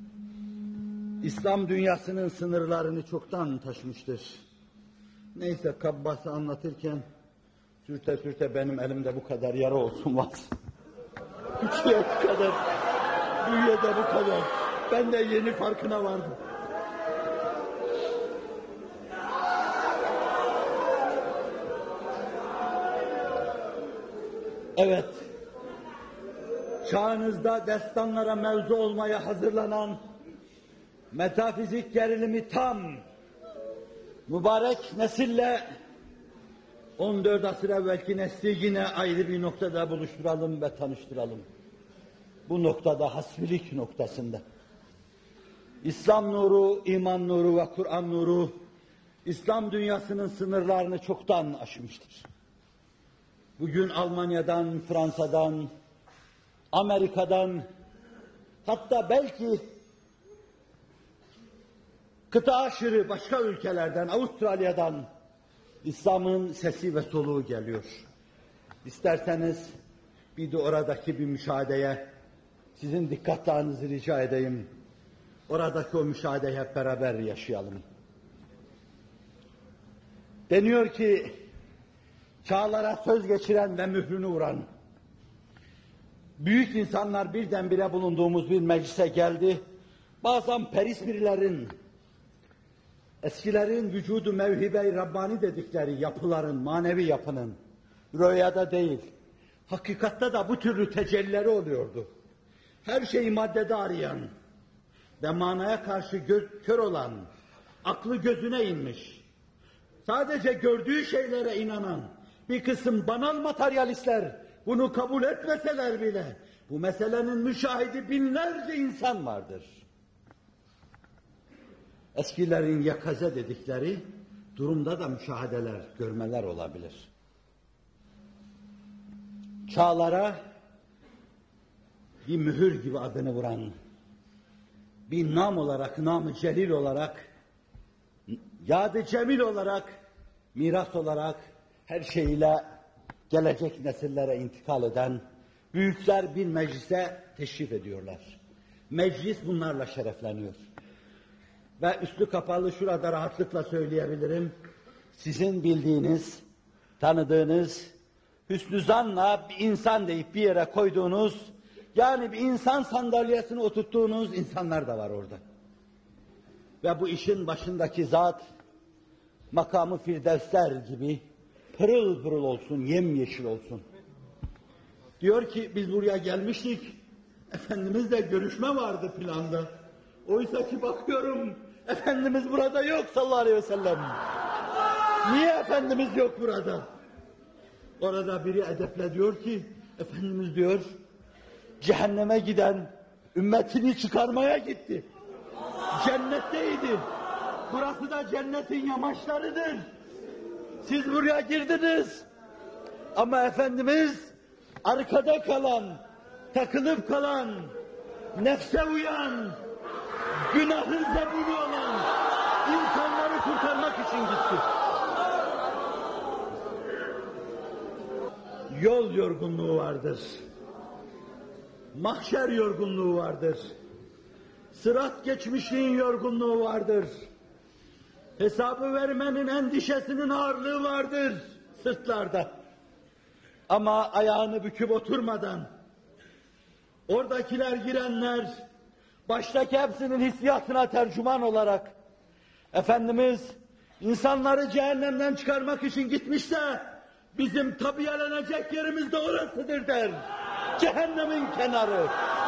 İslam dünyasının sınırlarını çoktan taşmıştır. Neyse, kabbası anlatırken sürte sürte benim elimde bu kadar yara olsun var. Küçüğe bu kadar, büyüye de bu kadar. Ben de yeni farkına vardım. Evet, çağınızda destanlara mevzu olmaya hazırlanan metafizik gerilimi tam, mübarek nesille on dört asır evvelki nesli yine ayrı bir noktada buluşturalım ve tanıştıralım. Bu noktada, hasbilik noktasında. İslam nuru, iman nuru ve Kur'an nuru, İslam dünyasının sınırlarını çoktan aşmıştır. Bugün Almanya'dan, Fransa'dan, Amerika'dan, hatta belki kıta aşırı başka ülkelerden, Avustralya'dan İslam'ın sesi ve soluğu geliyor. İsterseniz bir de oradaki bir müşahedeye sizin dikkatlerinizi rica edeyim. Oradaki o müşahedeyi hep beraber yaşayalım. Deniyor ki, çağlara söz geçiren ve mührünü vuran büyük insanlar birdenbire bulunduğumuz bir meclise geldi. Bazen perismirlerin, eskilerin vücudu mevhibe-i Rabbani dedikleri yapıların, manevi yapının, rüyada değil, hakikatte de bu türlü tecellileri oluyordu. Her şeyi maddede arayan ve manaya karşı göz, kör olan, aklı gözüne inmiş, sadece gördüğü şeylere inanan bir kısım banal materyalistler, bunu kabul etmeseler bile, bu meselenin müşahidi binlerce insan vardır. eskilerin yakaze dedikleri durumda da müşahedeler, görmeler olabilir. Çağlara bir mühür gibi adını vuran, bir nam olarak, nam-ı celil olarak, yad-ı cemil olarak, miras olarak her şeyiyle gelecek nesillere intikal eden büyükler bir meclise teşrif ediyorlar. Meclis bunlarla şerefleniyor. Ve üstü kapalı şurada rahatlıkla söyleyebilirim, sizin bildiğiniz, tanıdığınız, hüsnü zanla bir insan deyip bir yere koyduğunuz, yani bir insan sandalyesine oturttuğunuz insanlar da var orada. Ve bu işin başındaki zat, makamı firdevsler gibi pırıl pırıl olsun, yemyeşil olsun. Diyor ki biz buraya gelmiştik, Efendimizle görüşme vardı planda. Oysa ki bakıyorum, Efendimiz burada yok sallallahu aleyhi ve sellem. Niye Efendimiz yok burada? Orada biri edeple diyor ki, Efendimiz diyor, cehenneme giden ümmetini çıkarmaya gitti. Cennetteydi. Burası da cennetin yamaçlarıdır. Siz buraya girdiniz. Ama Efendimiz arkada kalan, takılıp kalan, nefse uyan, günahın zebuni olan insanları kurtarmak için gitti. Yol yorgunluğu vardır. Mahşer yorgunluğu vardır. Sırat geçmişliğin yorgunluğu vardır. Hesabı vermenin endişesinin ağırlığı vardır sırtlarda. Ama ayağını büküp oturmadan, oradakiler girenler, baştaki hepsinin hissiyatına tercüman olarak, Efendimiz insanları cehennemden çıkarmak için gitmişse, bizim tabiyelenecek yerimiz de orasıdır der. Cehennemin kenarı.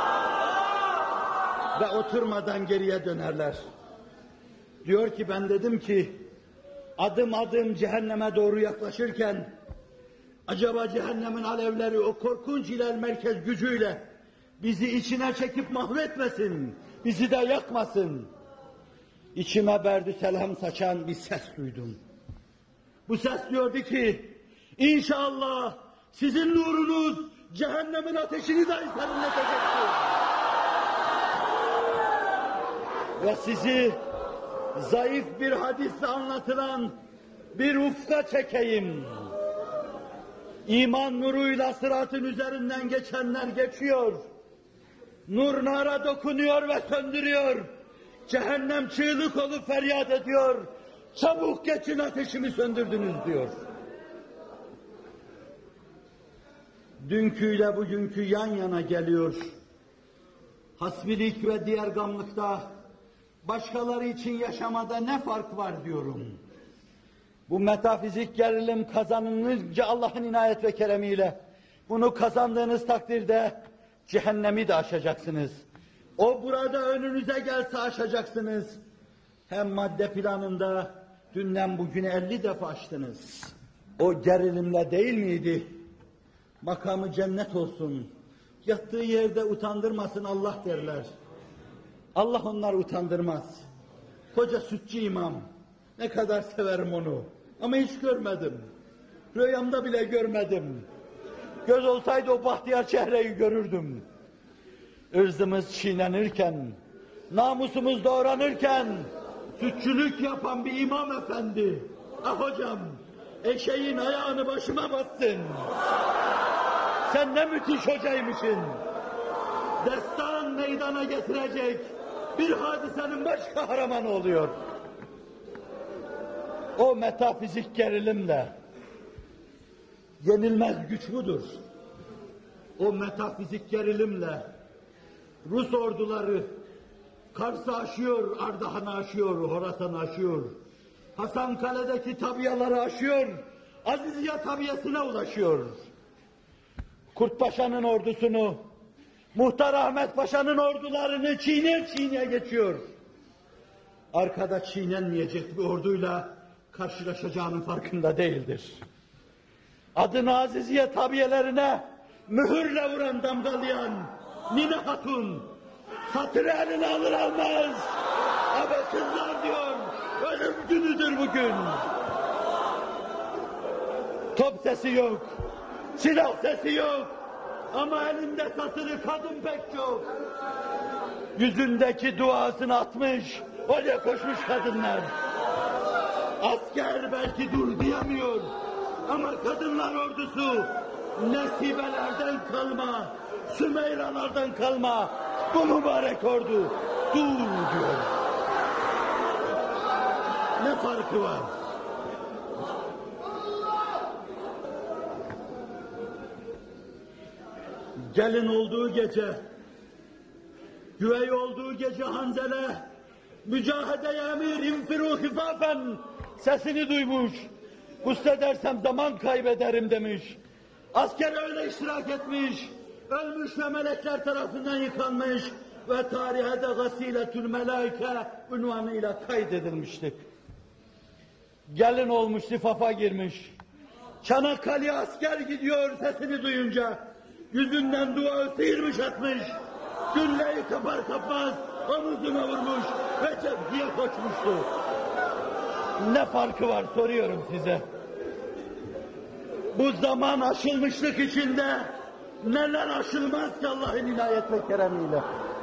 Ve oturmadan geriye dönerler. Diyor ki ben dedim ki, adım adım cehenneme doğru yaklaşırken, acaba cehennemin alevleri o korkunç ilal merkez gücüyle bizi içine çekip mahvetmesin, bizi de yakmasın. İçime berdü selam saçan bir ses duydum. Bu ses diyordu ki, İnşallah sizin nurunuz cehennemin ateşini dahi serinletecektir. Ve sizi zayıf bir hadisle anlatılan bir ufka çekeyim. İman nuruyla sıratın üzerinden geçenler geçiyor. Nur nara dokunuyor ve söndürüyor. Cehennem çığlık olup feryat ediyor. Çabuk geçin ateşimi söndürdünüz diyor. Dünküyle bugünkü yan yana geliyor. Hasbilik ve diğer gamlıkta, başkaları için yaşamada ne fark var diyorum. Bu metafizik gerilim kazanılınca Allah'ın inayet ve keremiyle, bunu kazandığınız takdirde cehennemi de aşacaksınız. O burada önünüze gelse aşacaksınız. Hem madde planında dünden bugüne elli defa açtınız. O gerilimle değil miydi? Makamı cennet olsun. Yattığı yerde utandırmasın Allah derler. Allah onları utandırmaz. Koca sütçü imam. Ne kadar severim onu. Ama hiç görmedim. Rüyamda bile görmedim. Göz olsaydı o bahtiyar çehreyi görürdüm. Irzımız çiğnenirken, namusumuz doğranırken, sütçülük yapan bir imam efendi. Ah hocam, eşeğin ayağını başıma bassın. Sen ne müthiş hocaymışsın. Destan meydana getirecek bir hadisenin baş kahramanı oluyor. O metafizik gerilimle yenilmez güç budur. O metafizik gerilimle Rus orduları Kars'ı aşıyor, Ardahan'ı aşıyor, Horasan'ı aşıyor. Hasankale'deki tabiyaları aşıyor, Aziziye tabiyesine ulaşıyor. Kurt Paşa'nın ordusunu, Muhtar Ahmet Paşa'nın ordularını çiğne çiğneye geçiyor. Arkada çiğnenmeyecek bir orduyla karşılaşacağının farkında değildir. Adını Aziziye tabiyelerine mühürle vuran, damgalayan Mine Hatun, satırı eline alır almaz Ama kızlar diyor, ölüm günüdür bugün. Top sesi yok, silah sesi yok. Ama elinde satırı kadın pek çok. Yüzündeki duasını atmış, oraya koşmuş kadınlar. Asker belki dur diyemiyor. Ama kadınlar ordusu Nesibelerden kalma, Sümeyralardan kalma bu mübarek ordu dur diyor. Ne farkı var? Gelin olduğu gece, güvey olduğu gece Hanzele, mücahede emir infiru hifafen sesini duymuş. Gusledersem zaman kaybederim demiş. Asker öyle iştirak etmiş, ölmüş ve melekler tarafından yıkanmış ve tarihe de gasiletül melaike unvanıyla kaydedilmişti. Gelin olmuş, sifafa girmiş. Çanakkale asker gidiyor sesini duyunca. Yüzünden duağı sıyırmış atmış. Gülleyi kapar kapmaz omuzuna vurmuş ve cephiye koşmuştu. Ne farkı var soruyorum size. Bu zaman aşılmışlık içinde neler aşılmaz ki Allah'ın inayet ve keremiyle.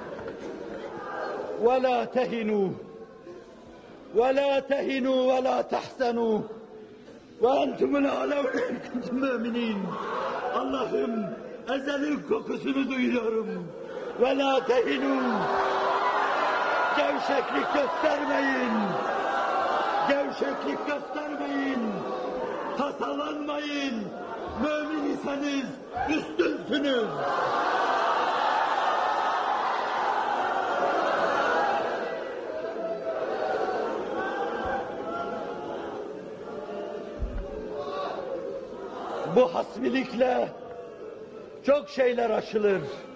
وَلَا تَهِنُوا وَلَا تَهِنُوا وَلَا تَحْسَنُوا وَاَنْتُمُ الْعَلَوْنَ كُنْتُمْ مُؤْمِنِينَ. Allah'ım ezelin kokusunu duyuyorum. وَلَا تَهِنُوا Gevşeklik göstermeyin. Gevşeklik göstermeyin. Tasalanmayın. Mümin iseniz üstünsünüz. Bu hasbilikle çok şeyler aşılır.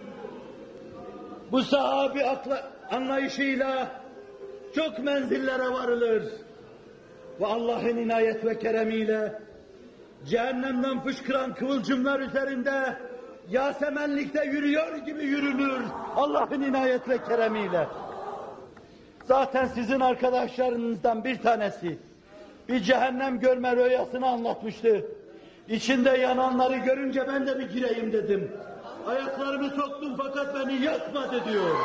Bu sahabi akla, anlayışıyla çok menzillere varılır. Ve Allah'ın inayet ve keremiyle cehennemden fışkıran kıvılcımlar üzerinde Yasemenlikte yürüyor gibi yürünür Allah'ın inayet ve keremiyle. Zaten sizin arkadaşlarınızdan bir tanesi bir cehennem görme rüyasını anlatmıştı. İçinde yananları görünce ben de bir gireyim dedim. Ayaklarımı soktum fakat beni yakmadı diyor.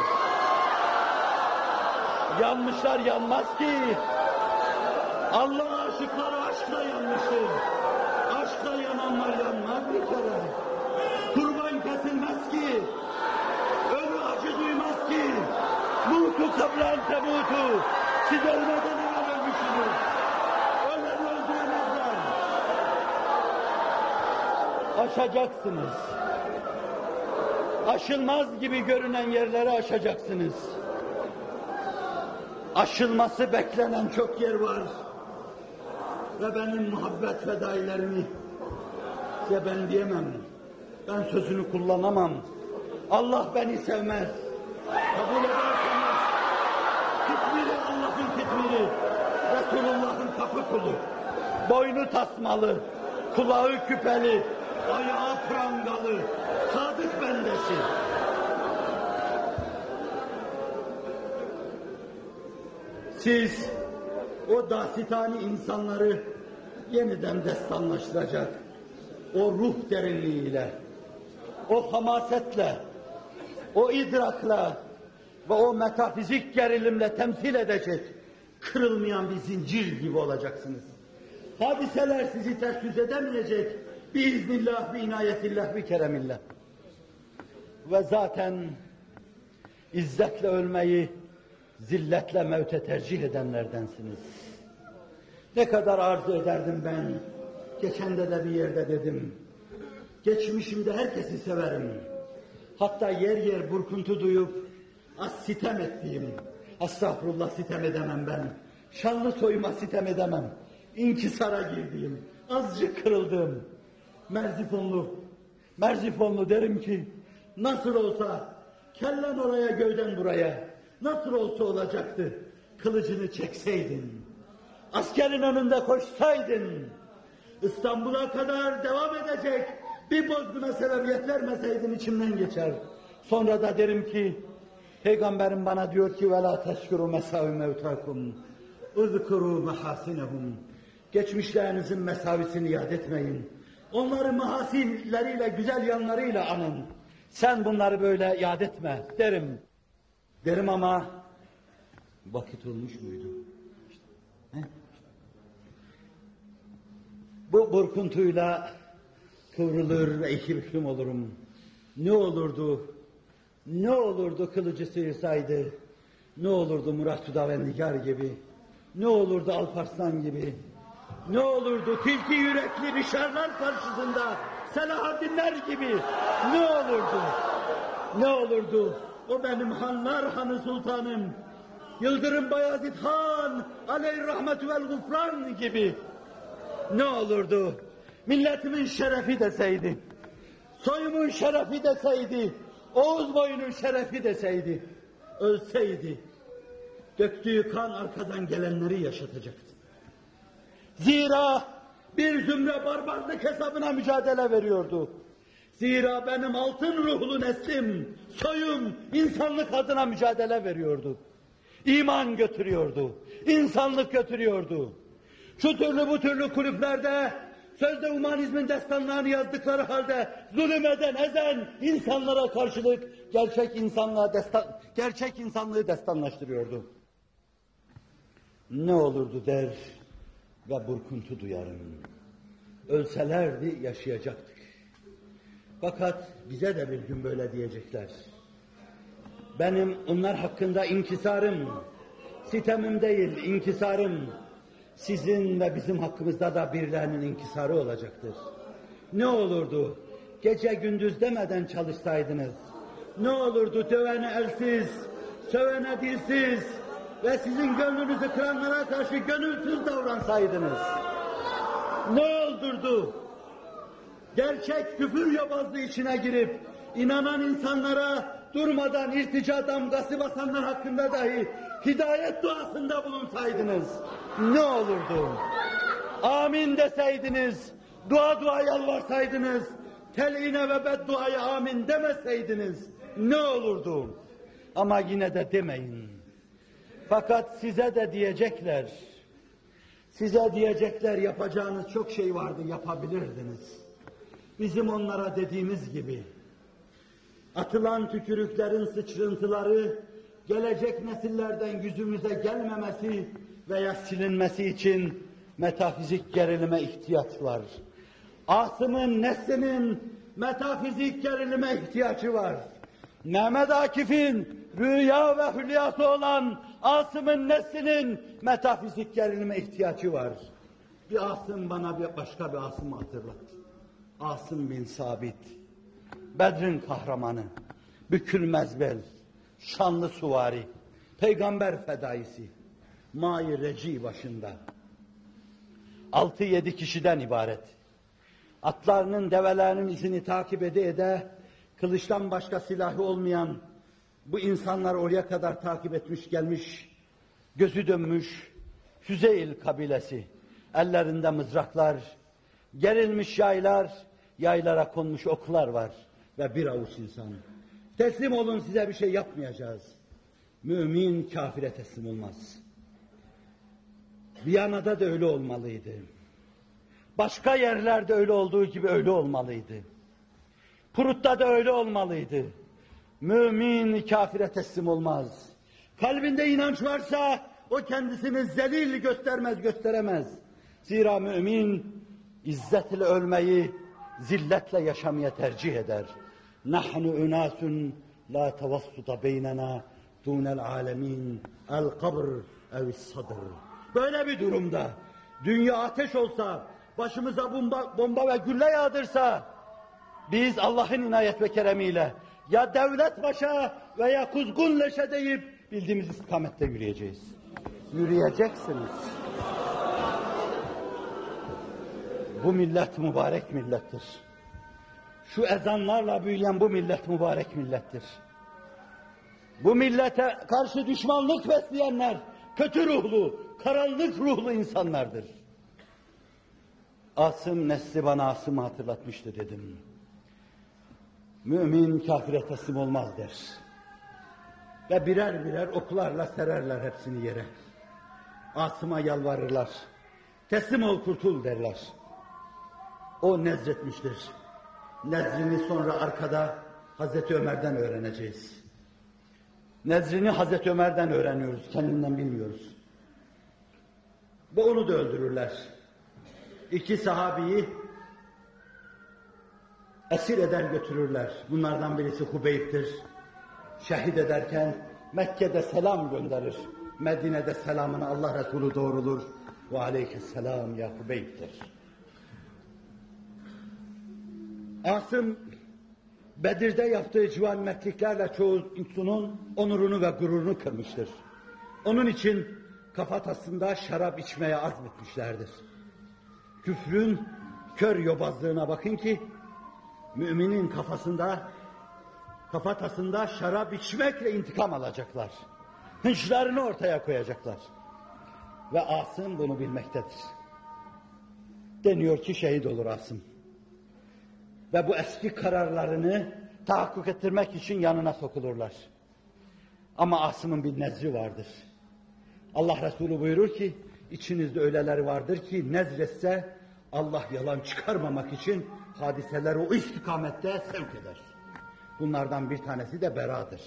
Yanmışlar yanmaz ki. Allah aşıkları aşkla yanmıştır. Aşkla yananlar yanmaz bir kere. Kurban kesilmez ki. Ölü acı duymaz ki. Mutu kablen temutu. Siz ölmeden evvel ölmüşsünüz. Ölen öldüremezler. Aşacaksınız. Aşılmaz gibi görünen yerleri aşacaksınız. Aşılması beklenen çok yer var. Ve benim muhabbet fedailerimi size ben diyemem. Ben sözünü kullanamam. Allah beni sevmez. Kabul ederseniz kitmiri Allah'ın kitmiri. Resulullah'ın kapı kulu. Boynu tasmalı, kulağı küpeli, ayağı prangalı, sadık bendesi. Siz o dasitani insanları yeniden destanlaştıracak, o ruh derinliğiyle, o hamasetle, o idrakla ve o metafizik gerilimle temsil edecek, kırılmayan bir zincir gibi olacaksınız. Hadiseler sizi ters yüz edemeyecek, biiznillah, biinayetillah, bi keremillah. Ve zaten izzetle ölmeyi, zilletle mevte tercih edenlerdensiniz. Ne kadar arzu ederdim ben, geçen de de bir yerde dedim, geçmişimde herkesi severim. Hatta yer yer burkuntu duyup, az sitem ettiğim, estağfurullah sitem edemem ben, şanlı soyuma sitem edemem, inkisara girdiğim, azıcık kırıldım, merzifonlu, merzifonlu derim ki, nasıl olsa, kellen oraya gövden buraya, nasıl olsa olacaktı, kılıcını çekseydin, askerin önünde koşsaydın, İstanbul'a kadar devam edecek bir bozguna sebebiyet vermeseydin içimden geçer. Sonra da derim ki, Peygamberim bana diyor ki وَلَا تَشْكُرُوا مَسَاوِ مَوْتَاكُمْ اُذْكُرُوا مَحَاسِنَهُمْ. Geçmişlerinizin mesavisini yad etmeyin. Onları mahasinleriyle, güzel yanlarıyla anın. Sen bunları böyle yad etme derim. Derim ama vakit olmuş muydu? İşte, bu burkuntuyla kıvrılır ve iki büklüm olurum. Ne olurdu, ne olurdu kılıcı sıyırsaydı, ne olurdu Murat Hudavendigar gibi, ne olurdu Alparslan gibi, ne olurdu tilki yürekli Bişarlar karşısında Selahaddinler gibi, ne olurdu, ne olurdu o benim hanlar hanı sultanım, Yıldırım Bayezid Han, aleyh rahmetü vel gufran gibi, ne olurdu milletimin şerefi deseydi, soyumun şerefi deseydi, Oğuz boyunun şerefi deseydi, ölseydi, döktüğü kan arkadan gelenleri yaşatacaktı. Zira bir zümre barbarlık hesabına mücadele veriyordu. Zira benim altın ruhlu neslim, soyum insanlık adına mücadele veriyordu. İman götürüyordu, insanlık götürüyordu. Şu türlü bu türlü kulüplerde, sözde humanizmin destanlarını yazdıkları halde zulüm eden, ezen insanlara karşılık gerçek insanlığa destan, gerçek insanlığı destanlaştırıyordu. Ne olurdu der ve burkuntu duyarım. Ölselerdi yaşayacaktık. Fakat bize de bir gün böyle diyecekler. Benim onlar hakkında inkisarım, sitemim değil inkisarım, sizin ve bizim hakkımızda da birilerinin inkisarı olacaktır. Ne olurdu gece gündüz demeden çalışsaydınız, ne olurdu dövene elsiz, sövene dilsiz ve sizin gönlünüzü kıranlara karşı gönülsüz davransaydınız, ne olurdu gerçek küfür yobazlığı içine girip inanan insanlara durmadan irtica damgası basanlar hakkında dahi hidayet duasında bulunsaydınız, ne olurdu? Amin deseydiniz, dua dua yalvarsaydınız, teline ve bedduaya amin demeseydiniz, ne olurdu? Ama yine de demeyin. Fakat size de diyecekler, size diyecekler yapacağınız çok şey vardı, yapabilirdiniz. Bizim onlara dediğimiz gibi, atılan tükürüklerin sıçrıntıları, gelecek nesillerden yüzümüze gelmemesi veya silinmesi için metafizik gerilime ihtiyaç var. Asım'ın neslinin metafizik gerilime ihtiyacı var. Mehmet Akif'in rüya ve hülyası olan Asım'ın neslinin metafizik gerilime ihtiyacı var. Bir Asım bana bir başka bir Asım'ı hatırlattı. Asım bin Sabit, Bedr'in kahramanı, bükülmez bel, şanlı suvari, peygamber fedaisi, Mai Reci başında. Altı yedi kişiden ibaret. Atlarının, develerinin izini takip ede ede, kılıçtan başka silahı olmayan bu insanlar oraya kadar takip etmiş gelmiş, gözü dönmüş Füzeyl kabilesi, ellerinde mızraklar, gerilmiş yaylar, yaylara konmuş oklar var ve bir avuç insan. Teslim olun, size bir şey yapmayacağız. Mümin kafire teslim olmaz. Viyana'da da öyle olmalıydı. Başka yerlerde öyle olduğu gibi öyle olmalıydı. Prut'ta da öyle olmalıydı. Mümin kafire teslim olmaz. Kalbinde inanç varsa o kendisini zelil göstermez, gösteremez. Zira mümin izzetle ölmeyi zilletle yaşamaya tercih eder. Nahnu unasun la tavassuta beynena dunel alemin el kabr ev sadr. Böyle bir durumda dünya ateş olsa, başımıza bomba, bomba ve gülle yağdırsa, biz Allah'ın inayet ve keremiyle ya devlet başa veya kuzgun leşe deyip bildiğimiz istikamette yürüyeceğiz. Yürüyeceksiniz. Bu millet mübarek millettir. Şu ezanlarla büyüyen bu millet mübarek millettir. Bu millete karşı düşmanlık besleyenler kötü ruhlu, karanlık ruhlu insanlardır. Asım nesli bana Asım'ı hatırlatmıştı dedim. Mümin kafire teslim olmaz der. Ve birer birer oklarla sererler hepsini yere. Asım'a yalvarırlar. Teslim ol kurtul derler. O nezretmiştir. Nezrini sonra arkada Hazreti Ömer'den öğreneceğiz. Nezrini Hazreti Ömer'den öğreniyoruz, kendinden bilmiyoruz. Bu onu da öldürürler. İki sahabiyi esir eder götürürler. Bunlardan birisi Hubeyb'tir. Şehit ederken Mekke'de selam gönderir. Medine'de selamını Allah Resulü doğrulur. Ve aleykesselam ya Hubeyb'tir. Asım Bedir'de yaptığı civanmetliklerle çoğunun onurunu ve gururunu kırmıştır. Onun için kafatasında şarap içmeye azmetmişlerdir. Küfrün kör yobazlığına bakın ki müminin kafasında, kafatasında şarap içmekle intikam alacaklar. Hınçlarını ortaya koyacaklar. Ve Asım bunu bilmektedir. Deniyor ki şehit olur Asım. Ve bu eski kararlarını tahakkuk ettirmek için yanına sokulurlar. Ama Asım'ın bir nezri vardır. Allah Resulü buyurur ki, içinizde öyleleri vardır ki nezretse Allah yalan çıkarmamak için hadiseleri o istikamette sevk eder. Bunlardan bir tanesi de Bera'dır.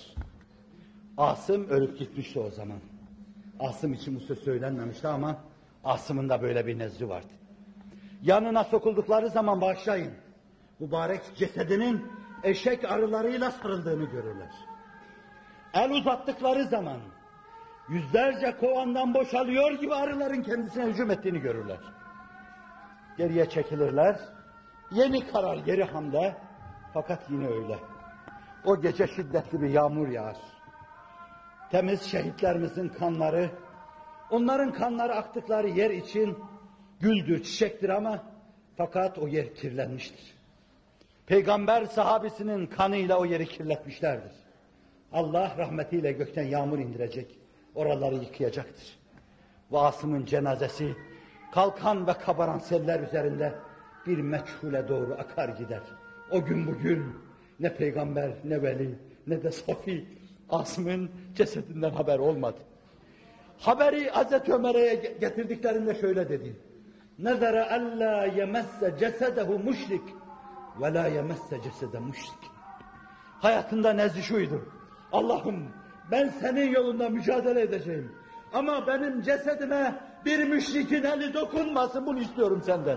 Asım ölüp gitmişti o zaman. Asım için bu söz söylenmemişti ama Asım'ın da böyle bir nezri vardı. Yanına sokuldukları zaman bağışlayın, mübarek cesedinin eşek arılarıyla sarıldığını görürler. El uzattıkları zaman yüzlerce kovandan boşalıyor gibi arıların kendisine hücum ettiğini görürler. Geriye çekilirler. Yeni karar, geri hamle. Fakat yine öyle. O gece şiddetli bir yağmur yağar. Temiz şehitlerimizin kanları, onların kanları aktıkları yer için güldür, çiçektir ama fakat o yer kirlenmiştir. Peygamber sahabesinin kanıyla o yeri kirletmişlerdir. Allah rahmetiyle gökten yağmur indirecek, oraları yıkayacaktır. Ve Asım'ın cenazesi kalkan ve kabaran seller üzerinde bir meçhule doğru akar gider. O gün bugün ne peygamber, ne veli, ne de safi Asım'ın cesedinden haber olmadı. Haberi Hazreti Ömer'e getirdiklerinde şöyle dedi: "Nezere alla yemesse cesedehu müşrik ve la yemesse cesede müşrik." Hayatında nezri şuydu: Allah'ım ben senin yolunda mücadele edeceğim. Ama benim cesedime bir müşrikin eli dokunmasın, bunu istiyorum senden.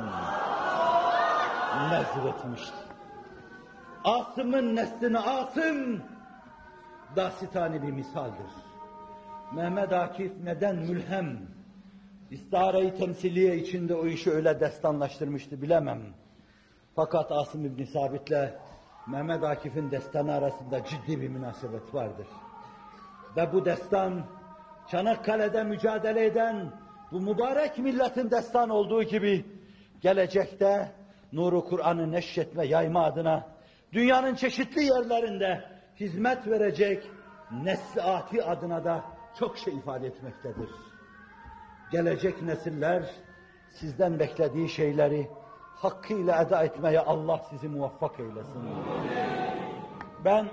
Nezir etmişti. Asım'ın neslini Asım, dasitani bir misaldir. Mehmet Akif neden mülhem, istare-i temsiliye içinde o işi öyle destanlaştırmıştı bilemem. Fakat Asım İbn-i Sabit'le Mehmet Akif'in destanı arasında ciddi bir münasebet vardır. Ve bu destan, Çanakkale'de mücadele eden bu mübarek milletin destan olduğu gibi, gelecekte nuru Kur'an'ı neşretme, yayma adına dünyanın çeşitli yerlerinde hizmet verecek nesli-ati adına da çok şey ifade etmektedir. Gelecek nesiller sizden beklediği şeyleri hakkıyla eda etmeye Allah sizi muvaffak eylesin. Ben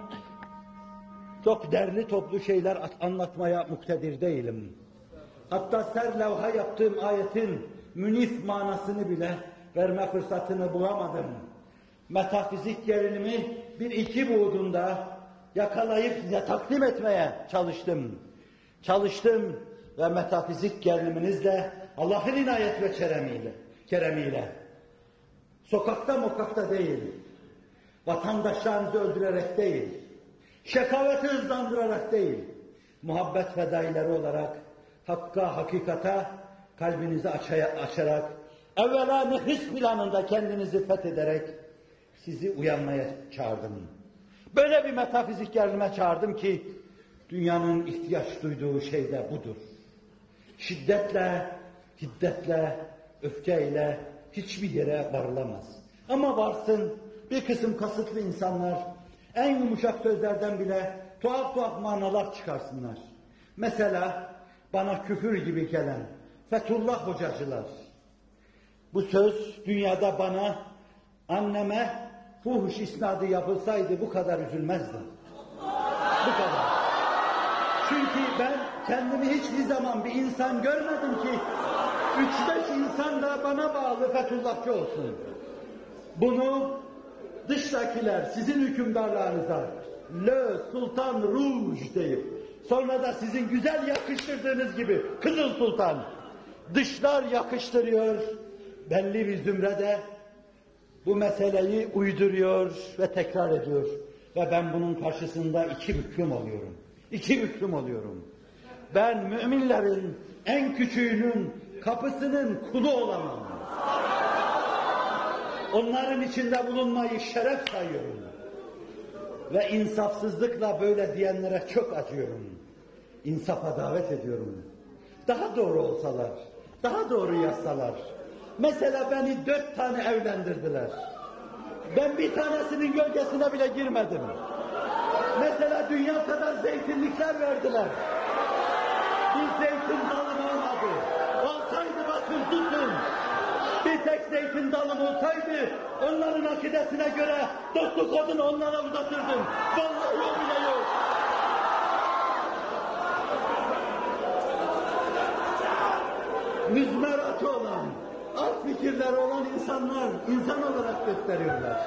çok derli toplu şeyler anlatmaya muktedir değilim. Hatta serlevha yaptığım ayetin münif manasını bile verme fırsatını bulamadım. Metafizik gerilimi bir iki buğdunda yakalayıp size takdim etmeye çalıştım. Çalıştım ve metafizik geriliminizle Allah'ın inayet ve keremiyle, keremiyle sokakta mokakta değil, vatandaşlarınızı öldürerek değil, şekaveti hızlandırarak değil, muhabbet fedaileri olarak hakka, hakikata kalbinizi açarak, evvela nefis planında kendinizi fethederek sizi uyanmaya çağırdım. Böyle bir metafizik gerilime çağırdım ki dünyanın ihtiyaç duyduğu şey de budur. Şiddetle, hiddetle, öfkeyle hiçbir yere varılamaz. Ama varsın bir kısım kasıtlı insanlar en yumuşak sözlerden bile tuhaf tuhaf manalar çıkarsınlar. Mesela bana küfür gibi gelen Fethullah hocacılar. Bu söz dünyada bana, anneme fuhuş isnadı yapılsaydı bu kadar üzülmezdim. Bu kadar. Çünkü ben kendimi hiçbir zaman bir insan görmedim ki üç beş insan da bana bağlı Fethullahçı olsun. Bunu dıştakiler sizin hükümdarlarınıza Le Sultan Rouge deyip sonra da sizin güzel yakıştırdığınız gibi Kızıl Sultan dışlar yakıştırıyor, belli bir zümrede bu meseleyi uyduruyor ve tekrar ediyor. Ve ben bunun karşısında iki büklüm oluyorum. İki büklüm oluyorum. Ben müminlerin en küçüğünün kapısının kulu olamam. Onların içinde bulunmayı şeref sayıyorum. Ve insafsızlıkla böyle diyenlere çok acıyorum. İnsafa davet ediyorum. Daha doğru olsalar, daha doğru yazsalar. Mesela beni dört tane evlendirdiler. Ben bir tanesinin gölgesine bile girmedim. Mesela dünya kadar zeytinlikler verdiler. Bir zeytin dalım olmadı. Olsaydı bakın tutun. Bir tek zeytin dalım olsaydı onların akidesine göre dostluk odunu onlara uzatırdım. Vallahi o bile yok. Müzmeratı olan, alt fikirleri olan insanlar insan olarak gösteriyorlar.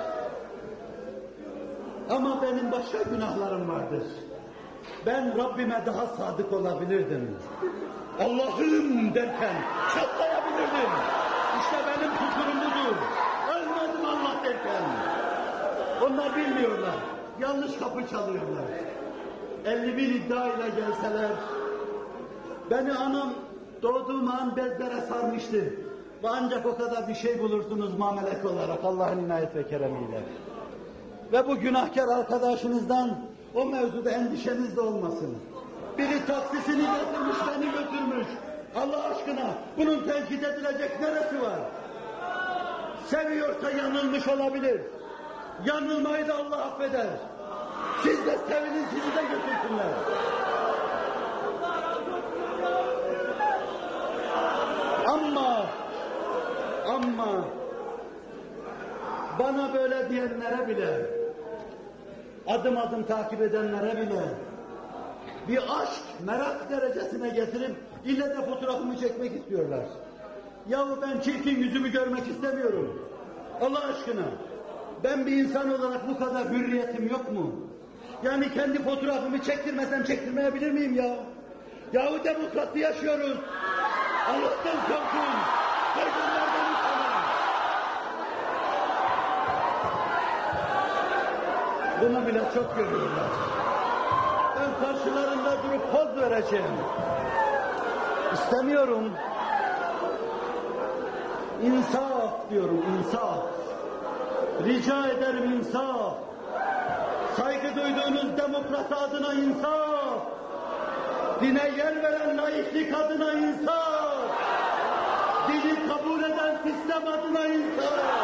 Ama benim başka günahlarım vardır. Ben Rabbime daha sadık olabilirdim. Allah'ım derken çatlayabilirdim. İşte benim kusurum budur. Ölmedim Allah derken. Onlar bilmiyorlar. Yanlış kapı çalıyorlar. elli bir iddia ile gelseler, beni anam doğduğum an bezlere sarmıştı. Ve ancak o kadar bir şey bulursunuz mamelek olarak Allah'ın inayet ve keremiyle. Ve bu günahkar arkadaşınızdan o mevzuda endişeniz de olmasın. Biri taksisini getirmiş, beni götürmüş. Allah aşkına bunun tenkit edilecek neresi var? Seviyorsa yanılmış olabilir. Yanılmayı da Allah affeder. Siz de sevinin, sizi de götürsünler. Ama ama bana böyle diyenlere bile, adım adım takip edenlere bile bir aşk, merak derecesine getirip ille de fotoğrafımı çekmek istiyorlar. Yahu ben çirkin yüzümü görmek istemiyorum. Allah aşkına. Ben bir insan olarak bu kadar hürriyetim yok mu? Yani kendi fotoğrafımı çektirmesem çektirmeyebilir miyim ya? Yahu demokrasi yaşıyoruz. Allah'tan korkun. Peygamberden utanın. Bunu bile çok görüyorlar. Ben karşılarında durup poz vereceğim. İstemiyorum. İnsaf diyorum, insaf. Rica ederim insaf. Saygı duyduğunuz demokrasi adına insaf. Dine yer veren laiklik adına insaf. Dini kabul eden sistem adına insaf.